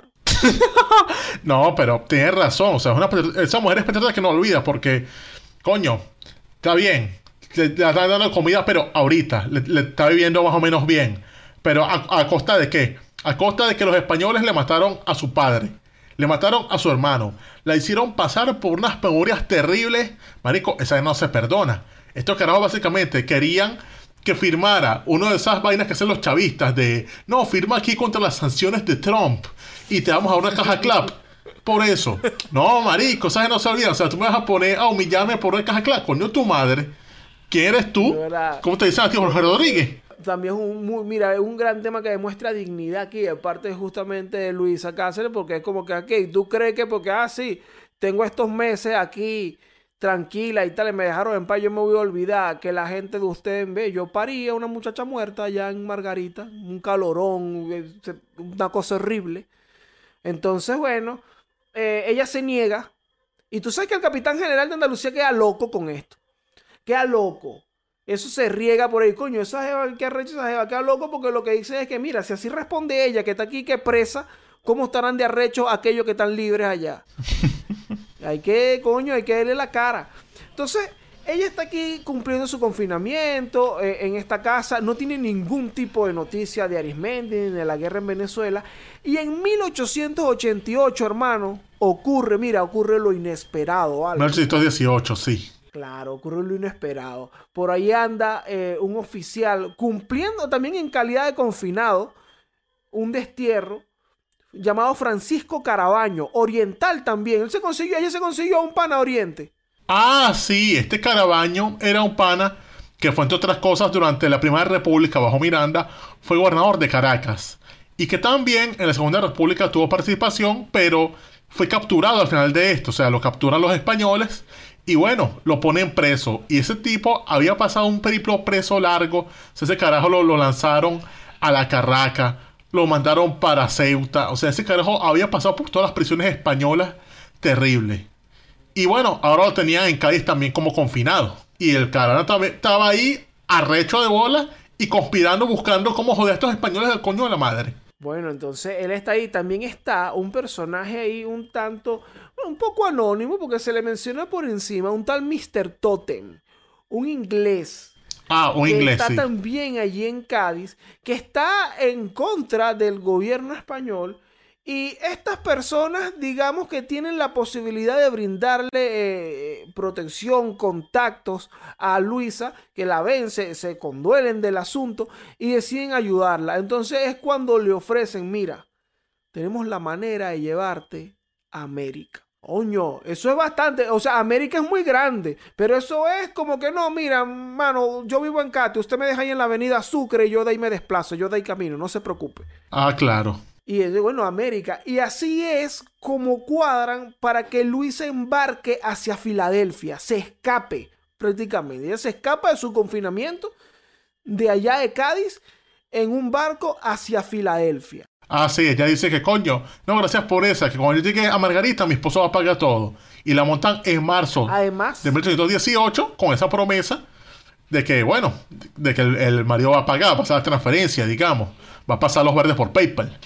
No, pero tienes razón. O sea, es una, esa mujer es patriota que no olvida porque, coño, está bien. Le, le está dando comida, pero ahorita le, le está viviendo más o menos bien. Pero a, a costa de qué? A costa de que los españoles le mataron a su padre. Le mataron a su hermano. La hicieron pasar por unas penurias terribles. Marico, esa no se perdona. Estos carajos básicamente querían que firmara una de esas vainas que hacen los chavistas de no, firma aquí contra las sanciones de Trump y te vamos a una caja clap. Por eso. No, marico, esas no se olvidan. O sea, tú me vas a poner a humillarme por una caja clap. Coño, tu madre. ¿Quién eres tú? ¿Cómo te dicen a ti, Jorge Rodríguez?
También es un, muy, mira, es un gran tema que demuestra dignidad aquí, aparte justamente de Luisa Cáceres, porque es como que aquí, tú crees que porque, ah, sí, tengo estos meses aquí tranquila y tal, y me dejaron en paz, yo me voy a olvidar que la gente de ustedes ve, yo parí a una muchacha muerta allá en Margarita, un calorón, una cosa horrible. Entonces, bueno, eh, ella se niega, y tú sabes que el capitán general de Andalucía queda loco con esto, queda loco. Eso se riega por ahí, coño, esa jeva, qué arrecho esa jeva, queda loco porque lo que dice es que, mira, si así responde ella, que está aquí, que presa, ¿cómo estarán de arrecho aquellos que están libres allá? Hay que, coño, hay que darle la cara. Entonces, ella está aquí cumpliendo su confinamiento eh, en esta casa, no tiene ningún tipo de noticia de Arismendi ni de la guerra en Venezuela. Y en mil ochocientos ochenta y ocho, hermano, ocurre, mira, ocurre lo inesperado, ¿vale?
mil ochocientos dieciocho, sí.
Claro, ocurrió lo inesperado. Por ahí anda eh, un oficial cumpliendo también en calidad de confinado un destierro llamado Francisco Carabaño, oriental también. Él se consiguió, ella se consiguió un pana oriente.
Ah, sí, este Carabaño era un pana que fue, entre otras cosas, durante la Primera República bajo Miranda, fue gobernador de Caracas. Y que también en la Segunda República tuvo participación, pero fue capturado al final de esto. O sea, lo capturan los españoles. Y bueno, lo ponen preso. Y ese tipo había pasado un periplo preso largo. O sea, ese carajo lo, lo lanzaron a la Carraca. Lo mandaron para Ceuta. O sea, ese carajo había pasado por todas las prisiones españolas. Terrible. Y bueno, ahora lo tenían en Cádiz también como confinado. Y el carajo estaba ahí arrecho de bola y conspirando, buscando cómo joder a estos españoles del coño de la madre.
Bueno, entonces él está ahí. También está un personaje ahí un tanto, un poco anónimo, porque se le menciona por encima, un tal mister Totem, un inglés.
Ah, un
que
inglés,
está
sí.
también allí en Cádiz, que está en contra del gobierno español. Y estas personas, digamos que tienen la posibilidad de brindarle eh, protección, contactos a Luisa, que la ven, se, se conduelen del asunto y deciden ayudarla. Entonces es cuando le ofrecen, mira, tenemos la manera de llevarte a América. Oño, eso es bastante, o sea, América es muy grande, pero eso es como que no, mira, mano, yo vivo en Cate, usted me deja ahí en la avenida Sucre y yo de ahí me desplazo, yo de ahí camino, no se preocupe.
Ah, claro.
Y es de, bueno, América. Y así es como cuadran para que Luis se embarque hacia Filadelfia, se escape prácticamente. Ella se escapa de su confinamiento de allá de Cádiz en un barco hacia Filadelfia.
Ah, sí, ella dice que coño, no, gracias por esa, que cuando yo llegue a Margarita, mi esposo va a pagar todo. Y la montan en marzo
Además,
de mil ochocientos dieciocho con esa promesa de que, bueno, de que el, el marido va a pagar, va a pasar la transferencia, digamos, va a pasar los verdes por PayPal.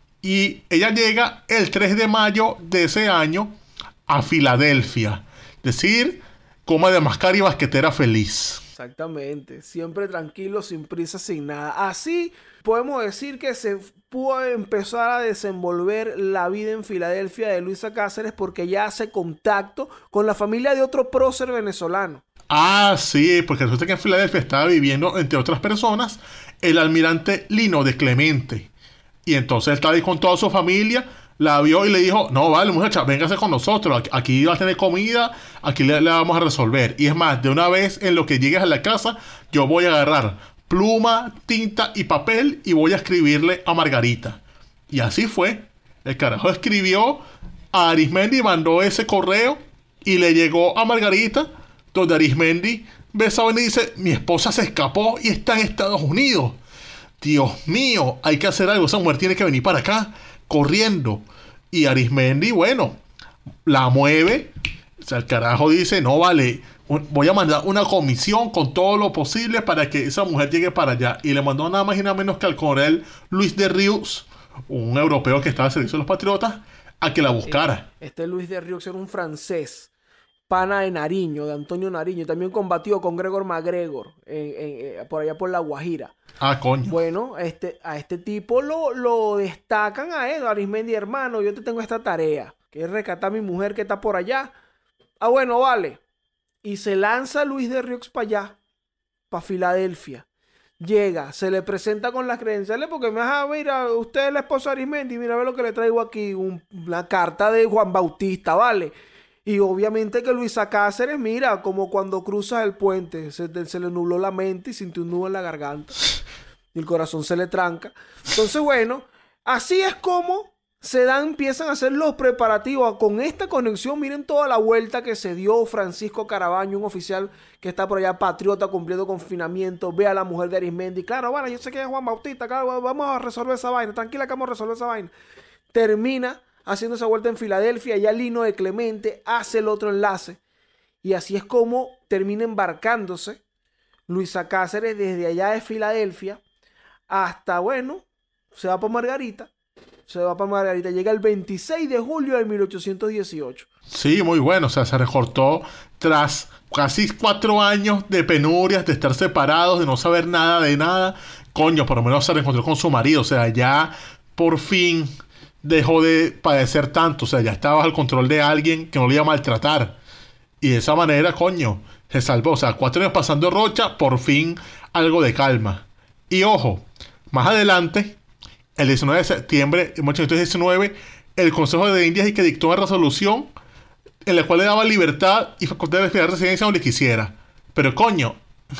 Y ella llega el tres de mayo de ese año a Filadelfia. Es decir, coma de mascar y basquetera feliz.
exactamente, siempre tranquilo, sin prisa, sin nada. Así podemos decir que se pudo empezar a desenvolver la vida en Filadelfia de Luisa Cáceres porque ya hace contacto con la familia de otro prócer venezolano.
Ah, sí, porque resulta que en Filadelfia estaba viviendo, entre otras personas, el almirante Lino de Clemente. Y entonces él estaba ahí con toda su familia, la vio y le dijo, no, vale, muchacha, véngase con nosotros, aquí va a tener comida, aquí le, le vamos a resolver. Y es más, de una vez en lo que llegues a la casa, yo voy a agarrar pluma, tinta y papel y voy a escribirle a Margarita. Y así fue. El carajo escribió a Arismendi, mandó ese correo y le llegó a Margarita, donde Arismendi ve esa vaina y dice, mi esposa se escapó y está en Estados Unidos. Dios mío, hay que hacer algo, esa mujer tiene que venir para acá, corriendo. Y Arismendi, bueno, la mueve. O sea, el carajo dice, no vale, voy a mandar una comisión con todo lo posible para que esa mujer llegue para allá. Y le mandó nada más y nada menos que al coronel Luis de Rieux, un europeo que estaba al servicio de los patriotas, a que la buscara.
Este Luis de Rieux era un francés, pana de Nariño, de Antonio Nariño. También combatió con Gregor MacGregor, en, en, en, por allá por La Guajira.
Ah, coño.
Bueno, este, a este tipo lo, lo destacan a él, Arismendi, hermano, yo te tengo esta tarea, que es rescatar a mi mujer que está por allá. Ah, bueno, vale. Y se lanza Luis de Rieux para allá, para Filadelfia. Llega, se le presenta con las credenciales porque me dice, mira, usted es la esposa de Arismendi, mira, ve lo que le traigo aquí, un, una carta de Juan Bautista, ¿vale? Y obviamente que Luisa Cáceres, mira, como cuando cruzas el puente, se, se le nubló la mente y sintió un nudo en la garganta. Y el corazón se le tranca. Entonces, bueno, así es como se dan, empiezan a hacer los preparativos. Con esta conexión, miren toda la vuelta que se dio Francisco Carabaño, un oficial que está por allá, patriota, cumpliendo confinamiento. Ve a la mujer de Arismendi. Claro, bueno, yo sé que es Juan Bautista, claro, vamos a resolver esa vaina. Tranquila que vamos a resolver esa vaina. Termina haciendo esa vuelta en Filadelfia. Ya Lino de Clemente hace el otro enlace. Y así es como termina embarcándose Luisa Cáceres desde allá de Filadelfia hasta, bueno, se va para Margarita. Se va para Margarita. Llega el veintiséis de julio de mil ochocientos dieciocho.
Sí, muy bueno. O sea, se recortó tras casi cuatro años de penurias, de estar separados, de no saber nada de nada. Coño, por lo menos se reencontró con su marido. O sea, ya por fin dejó de padecer tanto. O sea, ya estaba al control de alguien que no le iba a maltratar. Y de esa manera, coño, se salvó. O sea, cuatro años pasando rocha, por fin algo de calma. Y ojo, más adelante, el diecinueve de septiembre de mil ochocientos diecinueve, el Consejo de Indias y que dictó una resolución en la cual le daba libertad y facultad de fijar residencia donde quisiera. Pero coño,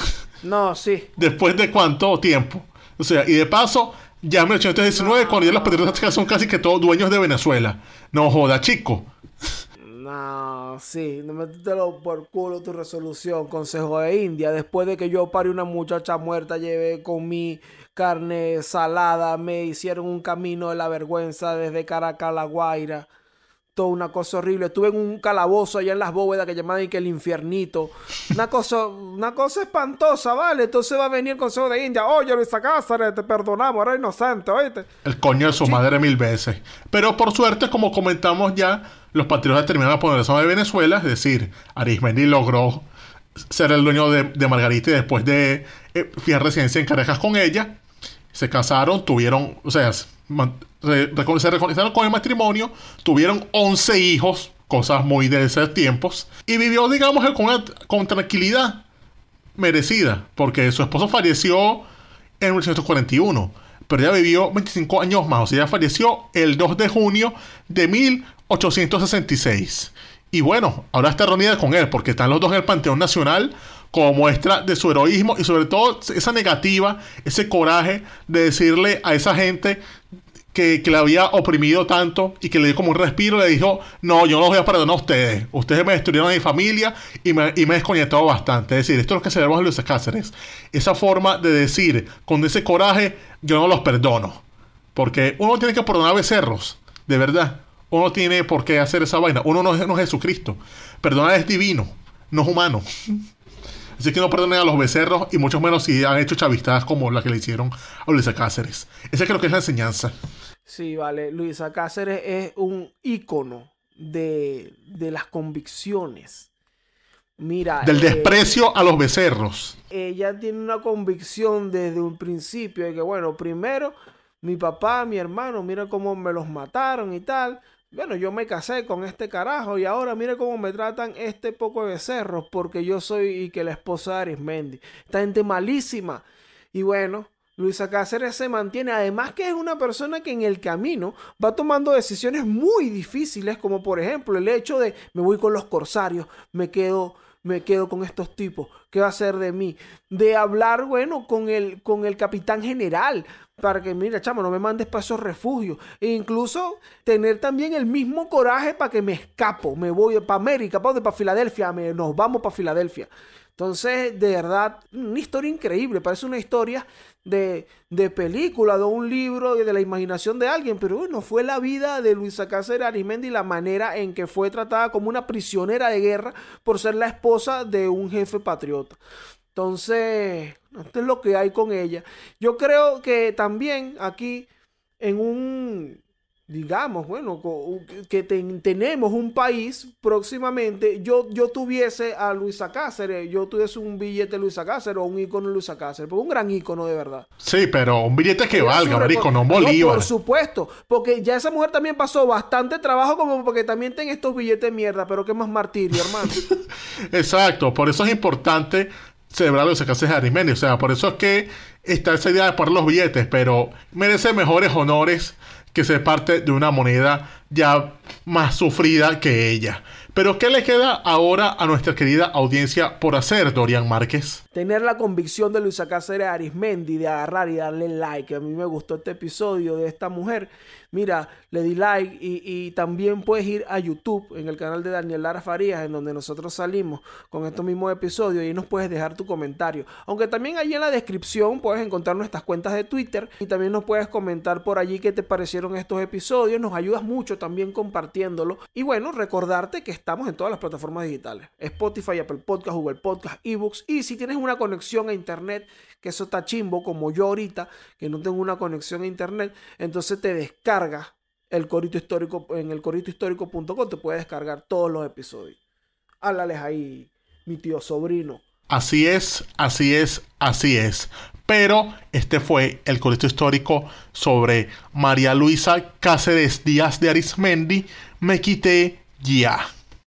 no, sí.
¿Después de cuánto tiempo? O sea, y de paso, ya en mil ochocientos diecinueve, no, cuando ya los patriotas son casi que todos dueños de Venezuela. No joda, chico.
No, sí, no métetelo por culo tu resolución, Consejo de India. Después de que yo pare una muchacha muerta, llevé con mi carne salada, me hicieron un camino de la vergüenza desde Caracas a La Guaira. Toda una cosa horrible. Estuve en un calabozo allá en las bóvedas que llamaban que el infiernito. Una cosa, una cosa espantosa, ¿vale? Entonces va a venir el Consejo de India. Oye, Luisa Cáceres, te perdonamos, eres inocente, ¿oíste?
El coño de su sí. madre mil veces. Pero por suerte, como comentamos ya, los patriotas terminaron la poderosa de Venezuela. Es decir, Arismendi logró ser el dueño de, de Margarita y después de eh, fijar residencia en Caracas con ella. Se casaron, tuvieron, o sea, se reconciliaron con el matrimonio, tuvieron once hijos, cosas muy de esos tiempos, y vivió, digamos, con, una, con tranquilidad merecida, porque su esposo falleció en mil novecientos cuarenta y uno, pero ella vivió veinticinco años más, o sea, ella falleció el dos de junio de mil ochocientos sesenta y seis. Y bueno, ahora está reunida con él, porque están los dos en el Panteón Nacional, como muestra de su heroísmo y sobre todo esa negativa, ese coraje de decirle a esa gente que, que le había oprimido tanto y que le dio como un respiro, le dijo, no, yo no los voy a perdonar a ustedes. Ustedes me destruyeron a mi familia y me, y me desconectado bastante. Es decir, esto es lo que celebramos a Luisa Cáceres. Esa forma de decir, con ese coraje, yo no los perdono. Porque uno tiene que perdonar becerros, de verdad. Uno tiene por qué hacer esa vaina. Uno no es, no es Jesucristo. Perdonar es divino, no es humano. Así que no perdonen a los becerros y mucho menos si han hecho chavistadas como la que le hicieron a Luisa Cáceres. Esa creo que es la enseñanza.
Sí, vale. Luisa Cáceres es un ícono de, de las convicciones. Mira.
Del
eh,
desprecio a los becerros.
Ella tiene una convicción desde un principio de que, bueno, primero, mi papá, mi hermano, mira cómo me los mataron y tal. Bueno, yo me casé con este carajo y ahora mire cómo me tratan este poco de becerros porque yo soy y que la esposa de Arismendi. Esta gente malísima. Y bueno, Luisa Cáceres se mantiene. Además que es una persona que en el camino va tomando decisiones muy difíciles, como por ejemplo el hecho de me voy con los corsarios, me quedo... me quedo con estos tipos, ¿qué va a hacer de mí? De hablar, bueno, con el, con el capitán general, para que, mira, chamo, no me mandes para esos refugios. E incluso tener también el mismo coraje para que me escapo, me voy para América, para, para Filadelfia, me, nos vamos para Filadelfia. Entonces, de verdad, una historia increíble, parece una historia de, de película, de un libro, de la imaginación de alguien, pero bueno, fue la vida de Luisa Cáceres Arismendi, la manera en que fue tratada como una prisionera de guerra por ser la esposa de un jefe patriota. Entonces, esto es lo que hay con ella. Yo creo que también aquí en un... digamos, bueno, que ten, tenemos un país próximamente, yo, yo tuviese a Luisa Cáceres, yo tuviese un billete de Luisa Cáceres o un ícono de Luisa Cáceres, porque un gran ícono de verdad.
Sí, pero un billete que
Ella
valga, marico, no un
no,
bolívar.
por supuesto, porque ya esa mujer también pasó bastante trabajo como porque también tenga estos billetes de mierda, pero qué más martirio, hermano.
Exacto, por eso es importante celebrar Luisa Cáceres Arismendi, o sea, por eso es que está esa idea de poner los billetes, pero merece mejores honores que ser parte de una moneda ya más sufrida que ella. Pero ¿qué le queda ahora a nuestra querida audiencia por hacer, Dorian Márquez?
Tener la convicción de Luisa Cáceres Arismendi, de agarrar y darle like. A mí me gustó este episodio de esta mujer. Mira, le di like y, y también puedes ir a YouTube, en el canal de Daniel Lara Farías, en donde nosotros salimos con estos mismos episodios y ahí nos puedes dejar tu comentario. Aunque también allí en la descripción puedes encontrar nuestras cuentas de Twitter y también nos puedes comentar por allí qué te parecieron estos episodios. Nos ayudas mucho también compartiéndolo. Y bueno, recordarte que estamos en todas las plataformas digitales. Spotify, Apple Podcast, Google Podcast, eBooks. Y si tienes una conexión a internet, que eso está chimbo, como yo ahorita, que no tengo una conexión a internet, entonces te descargas el corito histórico en el corito histórico punto com, te puedes descargar todos los episodios. Háblales ahí, mi tío sobrino.
Así es, así es, así es. Pero este fue el corito histórico sobre María Luisa Cáceres Díaz de Arismendi. Me quité ya.